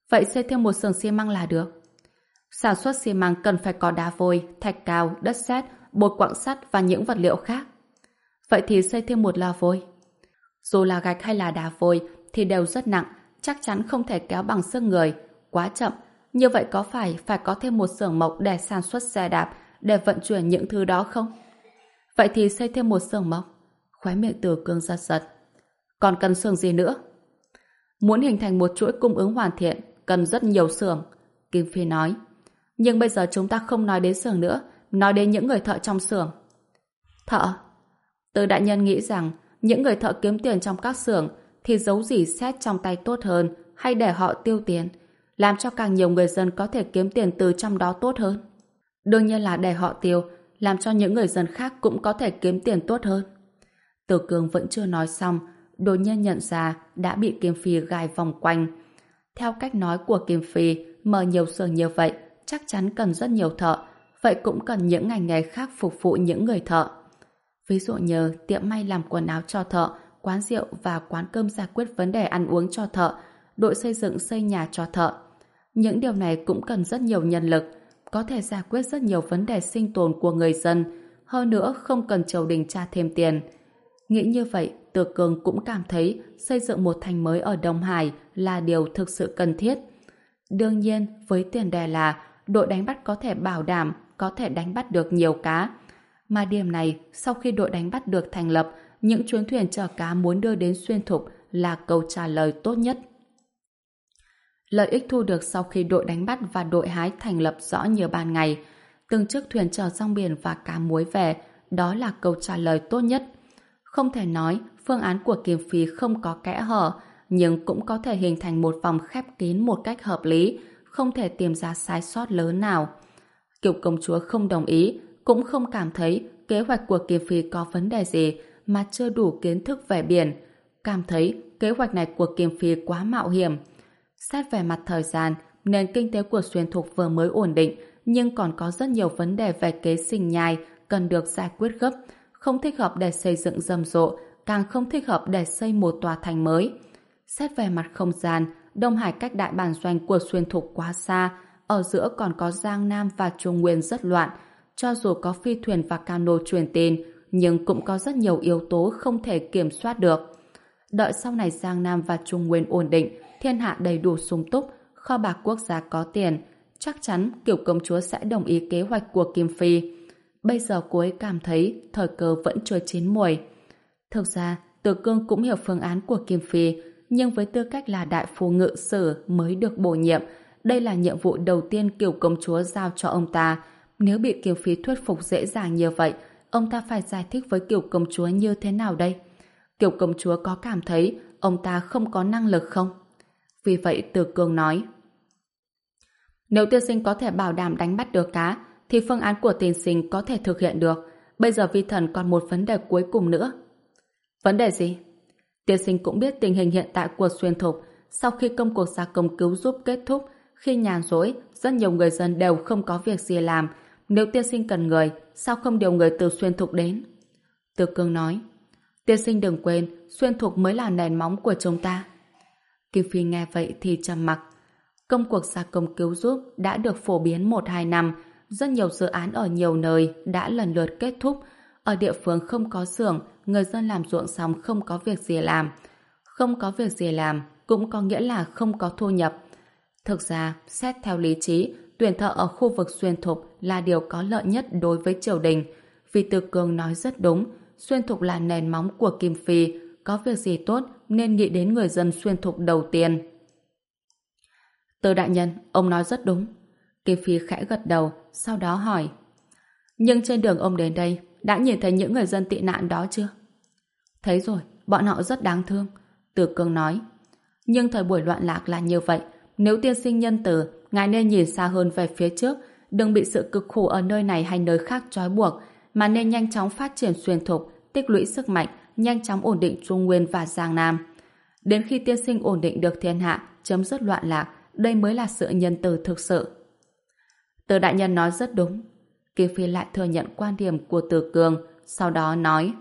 Vậy xây thêm một xưởng xi măng là được. Sản xuất xi măng cần phải có đá vôi, thạch cao, đất sét, bột quặng sắt và những vật liệu khác. Vậy thì xây thêm một lò vôi. Dù là gạch hay là đá vôi thì đều rất nặng, chắc chắn không thể kéo bằng sức người, quá chậm. Như vậy có phải phải có thêm một xưởng mộc để sản xuất xe đạp, để vận chuyển những thứ đó không? Vậy thì xây thêm một xưởng mộc. Khóe miệng Từ Cương giật giật. Còn cần xưởng gì nữa? Muốn hình thành một chuỗi cung ứng hoàn thiện, cần rất nhiều xưởng, Kim Phi nói. Nhưng bây giờ chúng ta không nói đến xưởng nữa, nói đến những người thợ trong xưởng. Thợ? Từ đại nhân nghĩ rằng những người thợ kiếm tiền trong các xưởng thì giấu gì xét trong tay tốt hơn, hay để họ tiêu tiền, làm cho càng nhiều người dân có thể kiếm tiền từ trong đó tốt hơn. Đương nhiên là để họ tiêu, làm cho những người dân khác cũng có thể kiếm tiền tốt hơn. Từ Cương vẫn chưa nói xong, đột nhiên nhận ra đã bị Kim Phi gài vòng quanh. Theo cách nói của Kim Phi, mở nhiều xưởng như vậy chắc chắn cần rất nhiều thợ, vậy cũng cần những ngành nghề khác phục vụ những người thợ. Ví dụ như tiệm may làm quần áo cho thợ, quán rượu và quán cơm giải quyết vấn đề ăn uống cho thợ, đội xây dựng xây nhà cho thợ. Những điều này cũng cần rất nhiều nhân lực, có thể giải quyết rất nhiều vấn đề sinh tồn của người dân, hơn nữa không cần triều đình tra thêm tiền. Nghĩ như vậy, Từ Cương cũng cảm thấy xây dựng một thành mới ở Đông Hải là điều thực sự cần thiết. Đương nhiên, với tiền đề là đội đánh bắt có thể bảo đảm có thể đánh bắt được nhiều cá. Mà điểm này, sau khi đội đánh bắt được thành lập, những chuyến thuyền chở cá muốn đưa đến Xuyên Thục là câu trả lời tốt nhất. Lợi ích thu được sau khi đội đánh bắt và đội hái thành lập rõ như ban ngày. Từng chiếc thuyền chở rong biển và cá muối về, đó là câu trả lời tốt nhất. Không thể nói phương án của Kim Phi không có kẽ hở, nhưng cũng có thể hình thành một vòng khép kín một cách hợp lý, không thể tìm ra sai sót lớn nào. Kiều công chúa không đồng ý, cũng không cảm thấy kế hoạch của Kim Phi có vấn đề gì mà chưa đủ kiến thức về biển. Cảm thấy kế hoạch này của Kim Phi quá mạo hiểm. Xét về mặt thời gian, nền kinh tế của Xuyên Thục vừa mới ổn định, nhưng còn có rất nhiều vấn đề về kế sinh nhai cần được giải quyết gấp, không thích hợp để xây dựng rầm rộ, càng không thích hợp để xây một tòa thành mới. Xét về mặt không gian, Đông Hải cách đại bản doanh của Xuyên Thục quá xa, ở giữa còn có Giang Nam và Trung Nguyên rất loạn. Cho dù có phi thuyền và cano truyền tin, nhưng cũng có rất nhiều yếu tố không thể kiểm soát được. Đợi sau này Giang Nam và Trung Nguyên ổn định, thiên hạ đầy đủ sung túc, kho bạc quốc gia có tiền, chắc chắn Kiều công chúa sẽ đồng ý kế hoạch của Kim Phi. Bây giờ cô ấy cảm thấy thời cơ vẫn chưa chín muồi. Thực ra, Từ Cương cũng hiểu phương án của Kim Phi, nhưng với tư cách là đại phu ngự sử mới được bổ nhiệm, đây là nhiệm vụ đầu tiên Kiều công chúa giao cho ông ta. Nếu bị Kim Phi thuyết phục dễ dàng như vậy, ông ta phải giải thích với Kiều công chúa như thế nào đây? Kiều công chúa có cảm thấy ông ta không có năng lực không? Vì vậy Từ Cương nói, nếu tiên sinh có thể bảo đảm đánh bắt được cá, thì phương án của tiên sinh có thể thực hiện được. Bây giờ vi thần còn một vấn đề cuối cùng nữa. Vấn đề gì? Tiên sinh cũng biết tình hình hiện tại của Xuyên Thục. Sau khi công cuộc gia công cứu giúp kết thúc, khi nhàn rỗi, rất nhiều người dân đều không có việc gì làm. Nếu tiên sinh cần người, sao không điều người từ Xuyên Thục đến? Từ Cương nói, tiên sinh đừng quên, Xuyên Thục mới là nền móng của chúng ta. Kim Phi nghe vậy thì trầm mặc. Công cuộc gia công cứu giúp đã được phổ biến một hai năm, rất nhiều dự án ở nhiều nơi đã lần lượt kết thúc. Ở địa phương không có xưởng, người dân làm ruộng xong không có việc gì làm. Không có việc gì làm cũng có nghĩa là không có thu nhập. Thực ra, xét theo lý trí, tuyển thợ ở khu vực Xuyên Thục là điều có lợi nhất đối với triều đình. Vì Từ Cương nói rất đúng, Xuyên Thục là nền móng của Kim Phi, có việc gì tốt nên nghĩ đến người dân Xuyên Thục đầu tiên. Từ đại nhân, ông nói rất đúng. Kim Phi khẽ gật đầu, sau đó hỏi, nhưng trên đường ông đến đây đã nhìn thấy những người dân tị nạn đó chưa? Thấy rồi, bọn họ rất đáng thương. Từ Cương nói, nhưng thời buổi loạn lạc là như vậy. Nếu tiên sinh nhân từ, ngài nên nhìn xa hơn về phía trước, đừng bị sự cực khổ ở nơi này hay nơi khác trói buộc, mà nên nhanh chóng phát triển Xuyên Thục, tích lũy sức mạnh, nhanh chóng ổn định Trung Nguyên và Giang Nam. Đến khi tiên sinh ổn định được thiên hạ, chấm dứt loạn lạc, đây mới là sự nhân từ thực sự. Từ đại nhân nói rất đúng. Kim Phi lại thừa nhận quan điểm của Từ Cương, sau đó nói,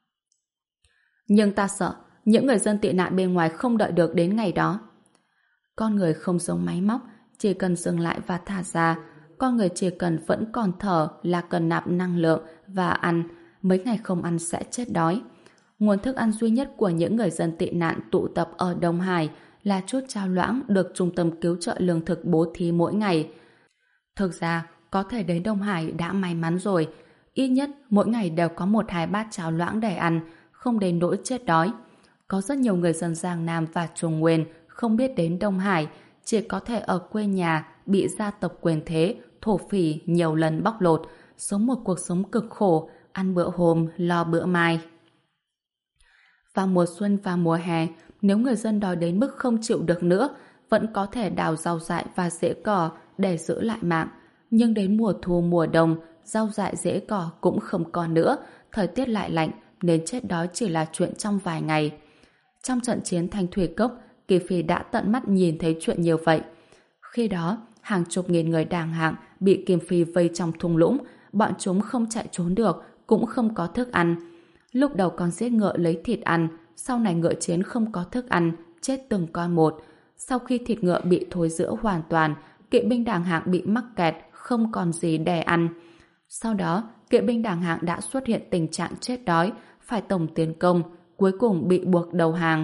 nhưng ta sợ những người dân tị nạn bên ngoài không đợi được đến ngày đó. Con người không giống máy móc, chỉ cần dừng lại và thả ra. Con người chỉ cần vẫn còn thở là cần nạp năng lượng và ăn. Mấy ngày không ăn sẽ chết đói. Nguồn thức ăn duy nhất của những người dân tị nạn tụ tập ở Đông Hải là chút cháo loãng được Trung tâm Cứu trợ Lương thực bố thí mỗi ngày. Thực ra, có thể đến Đông Hải đã may mắn rồi. Ít nhất mỗi ngày đều có một hai bát cháo loãng để ăn, không đến nỗi chết đói. Có rất nhiều người dân Giang Nam và Trung Nguyên không biết đến Đông Hải, chỉ có thể ở quê nhà bị gia tộc quyền thế, thổ phỉ nhiều lần bóc lột, sống một cuộc sống cực khổ, ăn bữa hôm, lo bữa mai. Vào mùa xuân và mùa hè, nếu người dân đói đến mức không chịu được nữa, vẫn có thể đào rau dại và rễ cỏ để giữ lại mạng. Nhưng đến mùa thu mùa đông, rau dại rễ cỏ cũng không còn nữa, thời tiết lại lạnh nên chết đói chỉ là chuyện trong vài ngày. Trong trận chiến Thanh Thủy Cốc, Kỳ Phi đã tận mắt nhìn thấy chuyện như vậy. Khi đó, hàng chục nghìn người đàng hạng bị Kim Phi vây trong thung lũng, bọn chúng không chạy trốn được, cũng không có thức ăn. Lúc đầu còn giết ngựa lấy thịt ăn, sau này ngựa chiến không có thức ăn, chết từng con một. Sau khi thịt ngựa bị thối rữa hoàn toàn, kỵ binh đàng hạng bị mắc kẹt, không còn gì để ăn. Sau đó, kỵ binh đàng hạng đã xuất hiện tình trạng chết đói, phải tổng tiến công, cuối cùng bị buộc đầu hàng.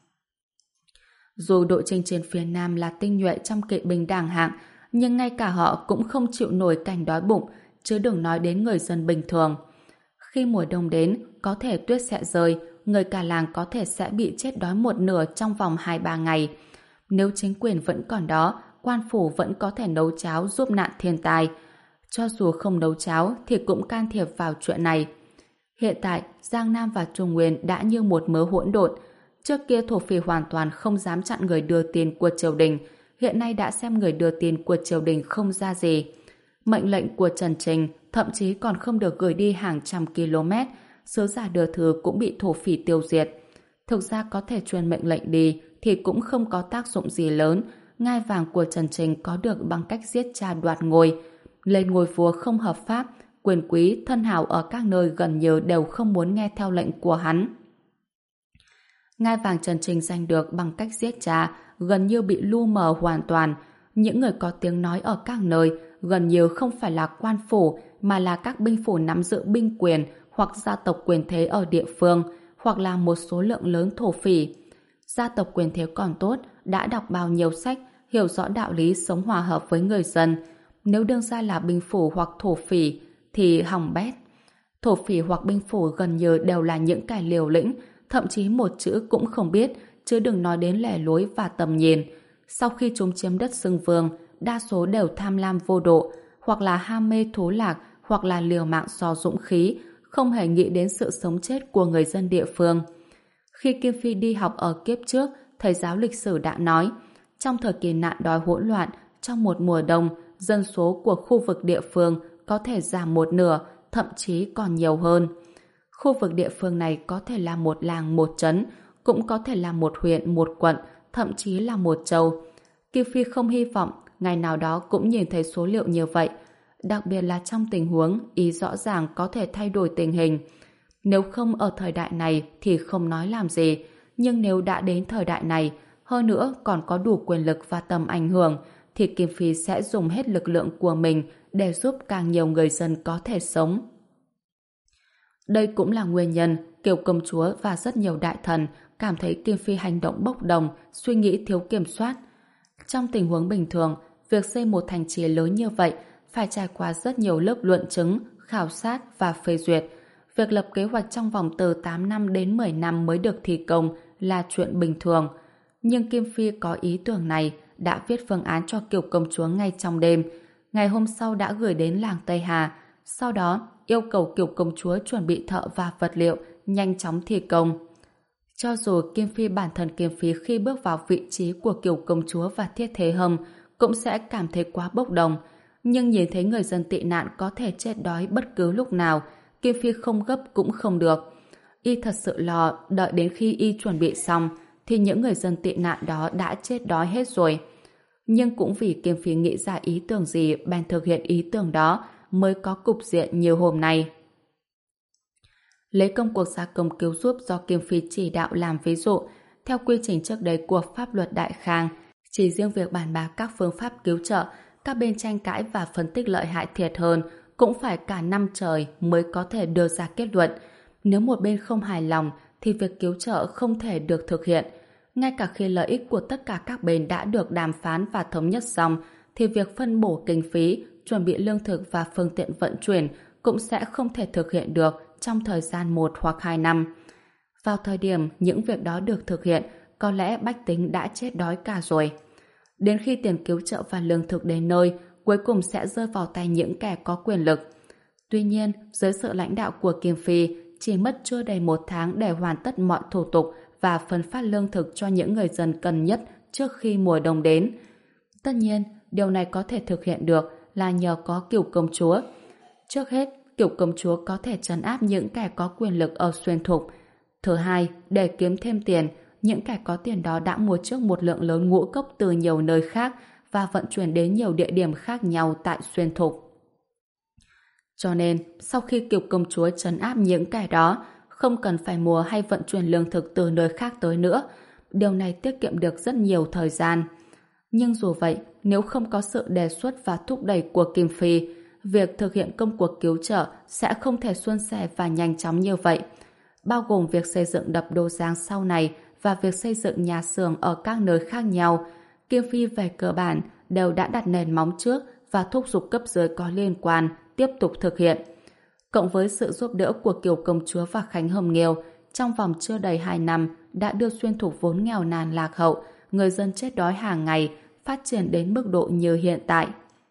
Dù đội chinh chiến phía Nam là tinh nhuệ trong kỵ binh đàng hạng, nhưng ngay cả họ cũng không chịu nổi cảnh đói bụng, chứ đừng nói đến người dân bình thường. Khi mùa đông đến, có thể tuyết sẽ rơi, người cả làng có thể sẽ bị chết đói một nửa trong vòng hai ba ngày. Nếu chính quyền vẫn còn đó, quan phủ vẫn có thể nấu cháo giúp nạn thiên tai. Cho dù không nấu cháo thì cũng can thiệp vào chuyện này. Hiện tại, Giang Nam và Trung Nguyên đã như một mớ hỗn độn. Trước kia thổ phỉ hoàn toàn không dám chặn người đưa tiền của triều đình, hiện nay đã xem người đưa tiền của triều đình không ra gì. Mệnh lệnh của Trần Trình thậm chí còn không được gửi đi hàng trăm km, sứ giả đưa thư cũng bị thổ phỉ tiêu diệt. Thực ra có thể truyền mệnh lệnh đi thì cũng không có tác dụng gì lớn, ngai vàng của Trần Trình có được bằng cách giết cha đoạt ngôi. Lên ngôi vua không hợp pháp, quyền quý, thân hào ở các nơi gần như đều không muốn nghe theo lệnh của hắn. Ngai vàng Trần Trình giành được bằng cách giết cha gần như bị lu mờ hoàn toàn. Những người có tiếng nói ở các nơi gần như không phải là quan phủ mà là các binh phủ nắm giữ binh quyền hoặc gia tộc quyền thế ở địa phương, hoặc là một số lượng lớn thổ phỉ. Gia tộc quyền thế còn tốt, đã đọc bao nhiêu sách, hiểu rõ đạo lý sống hòa hợp với người dân. Nếu đương ra là binh phủ hoặc thổ phỉ thì hỏng bét. Thổ phỉ hoặc binh phủ gần như đều là những kẻ liều lĩnh, thậm chí một chữ cũng không biết, chứ đừng nói đến lẻ lối và tầm nhìn. Sau khi chúng chiếm đất xưng vương, đa số đều tham lam vô độ, hoặc là ham mê thú lạc, hoặc là liều mạng so dũng khí, không hề nghĩ đến sự sống chết của người dân địa phương. Khi Kim Phi đi học ở kiếp trước, thầy giáo lịch sử đã nói, trong thời kỳ nạn đói hỗn loạn, trong một mùa đông, dân số của khu vực địa phương có thể giảm một nửa, thậm chí còn nhiều hơn. Khu vực địa phương này có thể là một làng, một trấn, cũng có thể là một huyện, một quận, thậm chí là một châu. Kim Phi không hy vọng ngày nào đó cũng nhìn thấy số liệu như vậy, đặc biệt là trong tình huống ý rõ ràng có thể thay đổi tình hình. Nếu không ở thời đại này thì không nói làm gì, nhưng nếu đã đến thời đại này, hơn nữa còn có đủ quyền lực và tầm ảnh hưởng, thì Kim Phi sẽ dùng hết lực lượng của mình để giúp càng nhiều người dân có thể sống. Đây cũng là nguyên nhân Kiều công chúa và rất nhiều đại thần cảm thấy Kim Phi hành động bốc đồng, suy nghĩ thiếu kiểm soát. Trong tình huống bình thường, việc xây một thành trì lớn như vậy phải trải qua rất nhiều lớp luận chứng, khảo sát và phê duyệt. Việc lập kế hoạch trong vòng từ tám năm đến mười năm mới được thi công là chuyện bình thường. Nhưng Kim Phi có ý tưởng này, đã viết phương án cho Kiều công chúa ngay trong đêm. Ngày hôm sau đã gửi đến làng Tây Hà. Sau đó, yêu cầu Kiều công chúa chuẩn bị thợ và vật liệu, nhanh chóng thi công. Cho dù Kim Phi bản thân Kim Phi khi bước vào vị trí của Kiều công chúa và Thiết Thế Hâm cũng sẽ cảm thấy quá bốc đồng, nhưng nhìn thấy người dân tị nạn có thể chết đói bất cứ lúc nào, Kim Phi không gấp cũng không được. Y thật sự lo đợi đến khi y chuẩn bị xong thì những người dân tị nạn đó đã chết đói hết rồi. Nhưng cũng vì Kim Phi nghĩ ra ý tưởng gì bèn thực hiện ý tưởng đó mới có cục diện như hôm nay. Lấy công cuộc gia công cứu giúp do Kim Phi chỉ đạo làm ví dụ, theo quy trình trước đây của pháp luật Đại Khang, Chỉ riêng việc bàn bạc các phương pháp cứu trợ, các bên tranh cãi và phân tích lợi hại thiệt hơn cũng phải cả năm trời mới có thể đưa ra kết luận. Nếu một bên không hài lòng thì việc cứu trợ không thể được thực hiện. Ngay cả khi lợi ích của tất cả các bên đã được đàm phán và thống nhất xong, thì việc phân bổ kinh phí, chuẩn bị lương thực và phương tiện vận chuyển cũng sẽ không thể thực hiện được trong thời gian một hoặc hai năm. Vào thời điểm những việc đó được thực hiện, có lẽ bách tính đã chết đói cả rồi. Đến khi tiền cứu trợ và lương thực đến nơi, cuối cùng sẽ rơi vào tay những kẻ có quyền lực. Tuy nhiên, dưới sự lãnh đạo của Kim Phi, chỉ mất chưa đầy một tháng để hoàn tất mọi thủ tục và phân phát lương thực cho những người dân cần nhất trước khi mùa đông đến. Tất nhiên, điều này có thể thực hiện được là nhờ có Cửu công chúa. Trước hết, Cửu công chúa có thể trấn áp những kẻ có quyền lực ở Xuyên Thục. Thứ hai, để kiếm thêm tiền, những kẻ có tiền đó đã mua trước một lượng lớn ngũ cốc từ nhiều nơi khác và vận chuyển đến nhiều địa điểm khác nhau tại Xuyên Thục. Cho nên, sau khi Cửu công chúa trấn áp những kẻ đó, không cần phải mua hay vận chuyển lương thực từ nơi khác tới nữa. Điều này tiết kiệm được rất nhiều thời gian. Nhưng dù vậy, nếu không có sự đề xuất và thúc đẩy của Kim Phi, việc thực hiện công cuộc cứu trợ sẽ không thể suôn sẻ và nhanh chóng như vậy. Bao gồm việc xây dựng đập Đô Giang sau này và việc xây dựng nhà xưởng ở các nơi khác nhau. Kim Phi về cơ bản đều đã đặt nền móng trước và thúc giục cấp dưới có liên quan tiếp tục thực hiện. Cộng với sự giúp đỡ của Kiều công chúa và Khánh Hồng Nghiêu, trong vòng chưa đầy hai năm đã đưa Xuyên Thục vốn nghèo nàn lạc hậu, người dân chết đói hàng ngày, phát triển đến mức độ như hiện tại.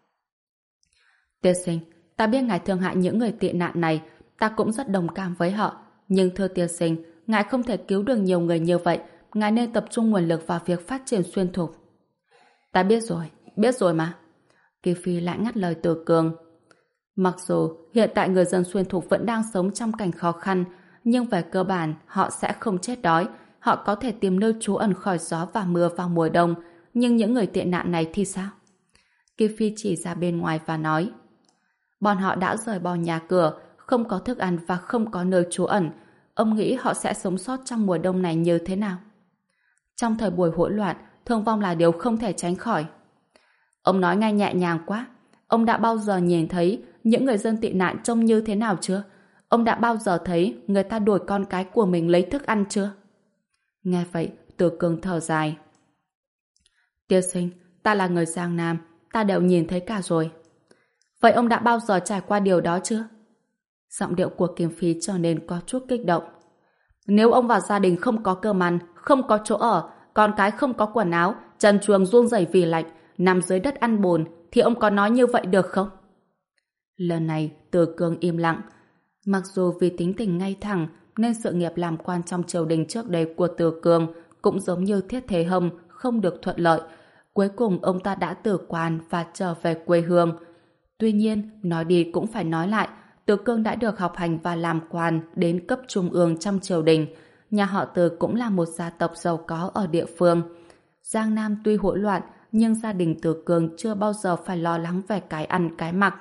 Tiên sinh, ta biết ngài thương hại những người tị nạn này, ta cũng rất đồng cảm với họ. Nhưng thưa tiên sinh, ngài không thể cứu được nhiều người như vậy, ngài nên tập trung nguồn lực vào việc phát triển Xuyên Thục. Ta biết rồi, biết rồi mà. Kỳ Phi lại ngắt lời Từ Cường. Mặc dù hiện tại người dân Xuyên Thục vẫn đang sống trong cảnh khó khăn, nhưng về cơ bản họ sẽ không chết đói, họ có thể tìm nơi trú ẩn khỏi gió và mưa vào mùa đông. Nhưng những người tị nạn này thì sao? Kỳ Phi chỉ ra bên ngoài và nói, bọn họ đã rời bỏ nhà cửa, không có thức ăn và không có nơi trú ẩn. Ông nghĩ họ sẽ sống sót trong mùa đông này như thế nào? Trong thời buổi hỗn loạn, thương vong là điều không thể tránh khỏi. Ông nói ngay nhẹ nhàng quá. Ông đã bao giờ nhìn thấy những người dân tị nạn trông như thế nào chưa? Ông đã bao giờ thấy người ta đuổi con cái của mình lấy thức ăn chưa? Nghe vậy, Từ Cường thở dài. Tiên sinh, ta là người Giang Nam, ta đều nhìn thấy cả rồi. Vậy ông đã bao giờ trải qua điều đó chưa? Giọng điệu của Kim Phi trở nên có chút kích động. Nếu ông và gia đình không có cơm ăn, không có chỗ ở, con cái không có quần áo, trần truồng run rẩy vì lạnh, nằm dưới đất ăn bùn, thì ông có nói như vậy được không? Lần này, Từ Cường im lặng. Mặc dù vì tính tình ngay thẳng, nên sự nghiệp làm quan trong triều đình trước đây của Từ Cường cũng giống như Thiết Thế Hồng, không được thuận lợi. Cuối cùng ông ta đã từ quan và trở về quê hương. Tuy nhiên, nói đi cũng phải nói lại, Từ Cương đã được học hành và làm quan đến cấp trung ương trong triều đình. Nhà họ Từ cũng là một gia tộc giàu có ở địa phương. Giang Nam tuy hỗn loạn, nhưng gia đình Từ Cương chưa bao giờ phải lo lắng về cái ăn cái mặc.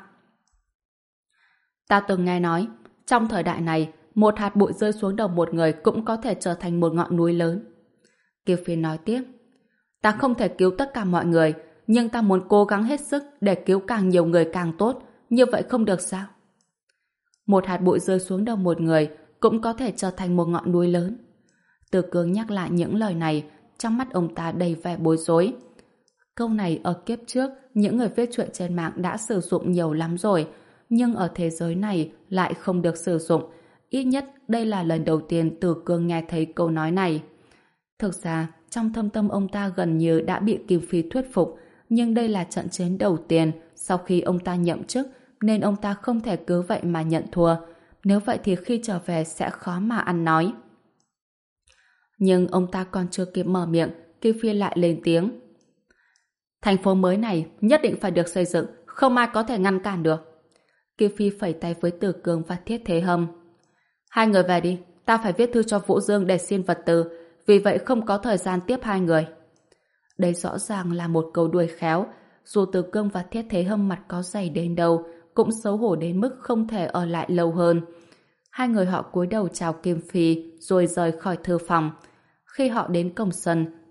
Ta từng nghe nói, trong thời đại này, một hạt bụi rơi xuống đầu một người cũng có thể trở thành một ngọn núi lớn. Kiều Phi nói tiếp, ta không thể cứu tất cả mọi người, nhưng ta muốn cố gắng hết sức để cứu càng nhiều người càng tốt, như vậy không được sao? Một hạt bụi rơi xuống đầu một người cũng có thể trở thành một ngọn núi lớn. Từ Cường nhắc lại những lời này, trong mắt ông ta đầy vẻ bối rối. Câu này ở kiếp trước, những người viết truyện trên mạng đã sử dụng nhiều lắm rồi, nhưng ở thế giới này lại không được sử dụng. Ít nhất đây là lần đầu tiên Từ Cường nghe thấy câu nói này. Thực ra, trong thâm tâm ông ta gần như đã bị Kim Phi thuyết phục, nhưng đây là trận chiến đầu tiên sau khi ông ta nhậm chức, nên ông ta không thể cứ vậy mà nhận thua. Nếu vậy thì khi trở về sẽ khó mà ăn nói. Nhưng ông ta còn chưa kịp mở miệng, Kim Phi lại lên tiếng. Thành phố mới này nhất định phải được xây dựng, không ai có thể ngăn cản được. Kim Phi phẩy tay với Từ Cường và Thiết Thế Hâm. Hai người về đi, ta phải viết thư cho Vũ Dương để xin vật tư, vì vậy không có thời gian tiếp hai người. Đây rõ ràng là một câu đuổi khéo. Dù Từ Cường và Thiết Thế Hâm mặt có dày đến đâu, cũng xấu hổ đến mức không thể ở lại lâu hơn. Hai người họ cúi đầu chào Kim Phi rồi rời khỏi thư phòng. Khi họ đến cổng sân,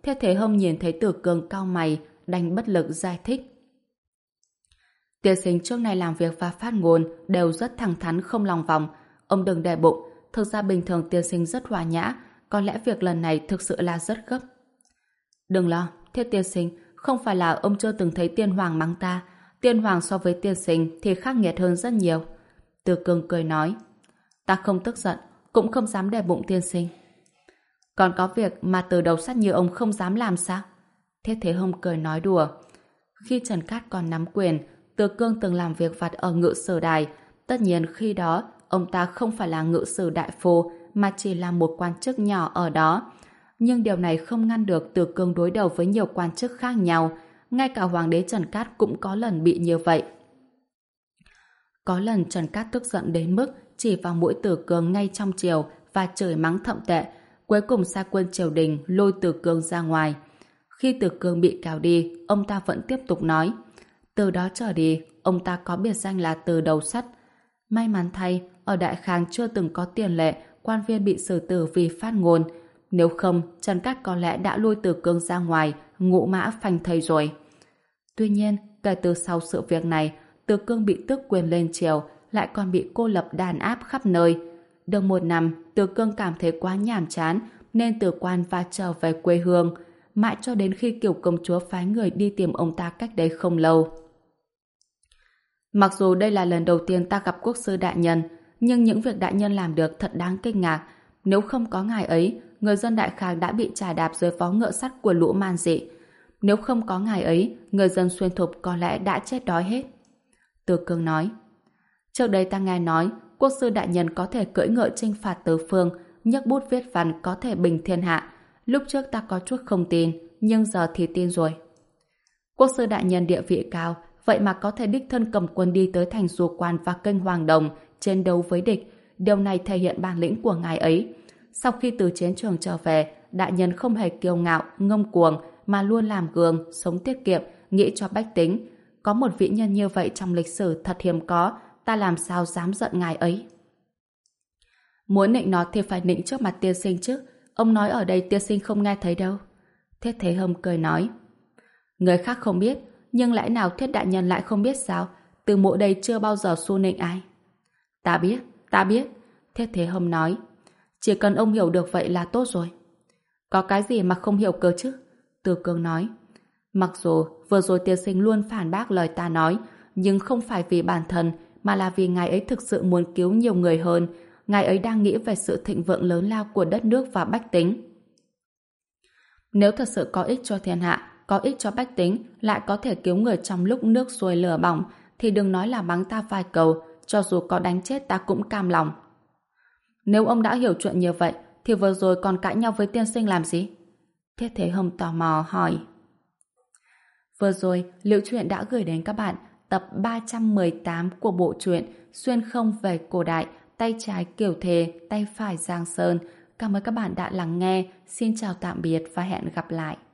Thiết Thế Hông nhìn thấy Từ Cương cau mày, đành bất lực giải thích. Tiên sinh trước này làm việc và phát ngôn đều rất thẳng thắn không lòng vòng. Ông đừng để bụng, thực ra bình thường tiên sinh rất hòa nhã, có lẽ việc lần này thực sự là rất gấp. Đừng lo, Thiết tiên sinh, không phải là ông chưa từng thấy tiên hoàng mắng ta. Tiên hoàng so với tiên sinh thì khắc nghiệt hơn rất nhiều. Từ Cương cười nói, ta không tức giận, cũng không dám để bụng tiên sinh. Còn có việc mà từ đầu sắt như ông không dám làm sao? Thiết Thế Hông cười nói đùa. Khi Trần Cát còn nắm quyền, Từ Cương từng làm việc vặt ở ngự sử đài. Tất nhiên khi đó, ông ta không phải là ngự sử đại phu, mà chỉ là một quan chức nhỏ ở đó. Nhưng điều này không ngăn được Từ Cương đối đầu với nhiều quan chức khác nhau. Ngay cả Hoàng đế Trần Cát cũng có lần bị như vậy. Có lần Trần Cát tức giận đến mức chỉ vào mũi Từ Cương ngay trong triều và chửi mắng thậm tệ. Cuối cùng sai quân triều đình lôi Từ Cương ra ngoài. Khi Từ Cương bị cào đi, ông ta vẫn tiếp tục nói. Từ đó trở đi, ông ta có biệt danh là Từ đầu sắt. May mắn thay, ở Đại Khang chưa từng có tiền lệ quan viên bị xử tử vì phát ngôn. Nếu không, Trần Cát có lẽ đã lôi Từ Cương ra ngoài, ngũ mã phanh thây rồi. Tuy nhiên, kể từ sau sự việc này, Từ Cương bị tước quyền lên triều, lại còn bị cô lập đàn áp khắp nơi. Được một năm, Từ Cương cảm thấy quá nhàm chán, nên từ quan và trở về quê hương, mãi cho đến khi Kiều công chúa phái người đi tìm ông ta cách đây không lâu. Mặc dù đây là lần đầu tiên ta gặp quốc sư đại nhân, nhưng những việc đại nhân làm được thật đáng kinh ngạc. Nếu không có ngài ấy, người dân Đại Khang đã bị chà đạp dưới vó ngựa sắt của lũ man dị. Nếu không có ngài ấy, người dân Xuyên Thục có lẽ đã chết đói hết. Từ Cương nói, trước đây ta nghe nói quốc sư đại nhân có thể cưỡi ngựa chinh phạt tứ phương, nhấc bút viết văn có thể bình thiên hạ. Lúc trước ta có chút không tin, nhưng giờ thì tin rồi. Quốc sư đại nhân địa vị cao, vậy mà có thể đích thân cầm quân đi tới thành Du Quan và kênh Hoàng Đồng chiến đấu với địch. Điều này thể hiện bản lĩnh của ngài ấy. Sau khi từ chiến trường trở về, đại nhân không hề kiêu ngạo, ngông cuồng, mà luôn làm gương, sống tiết kiệm, nghĩ cho bách tính. Có một vị nhân như vậy trong lịch sử thật hiếm có, ta làm sao dám giận ngài ấy. Muốn nịnh nó thì phải nịnh trước mặt tiên sinh chứ. Ông nói ở đây tiên sinh không nghe thấy đâu. Thiết Thế Hông cười nói, người khác không biết, nhưng lẽ nào Thiết đại nhân lại không biết sao? Từ mộ đây chưa bao giờ xu nịnh ai. Ta biết, ta biết. Thiết Thế Hông nói, chỉ cần ông hiểu được vậy là tốt rồi. Có cái gì mà không hiểu cơ chứ? Từ Cương nói, mặc dù vừa rồi tiên sinh luôn phản bác lời ta nói, nhưng không phải vì bản thân, mà là vì ngài ấy thực sự muốn cứu nhiều người hơn. Ngài ấy đang nghĩ về sự thịnh vượng lớn lao của đất nước và bách tính. Nếu thật sự có ích cho thiên hạ, có ích cho bách tính, lại có thể cứu người trong lúc nước sôi lửa bỏng, thì đừng nói là mắng ta vài câu, cho dù có đánh chết ta cũng cam lòng. Nếu ông đã hiểu chuyện như vậy, thì vừa rồi còn cãi nhau với tiên sinh làm gì? Thiết Thế Hông tò mò hỏi. Vừa rồi, Liễu Chuyện đã gửi đến các bạn tập ba trăm mười tám của bộ truyện Xuyên không về cổ đại, tay trái Kiều Thề, tay phải Giang Sơn. Cảm ơn các bạn đã lắng nghe. Xin chào tạm biệt và hẹn gặp lại.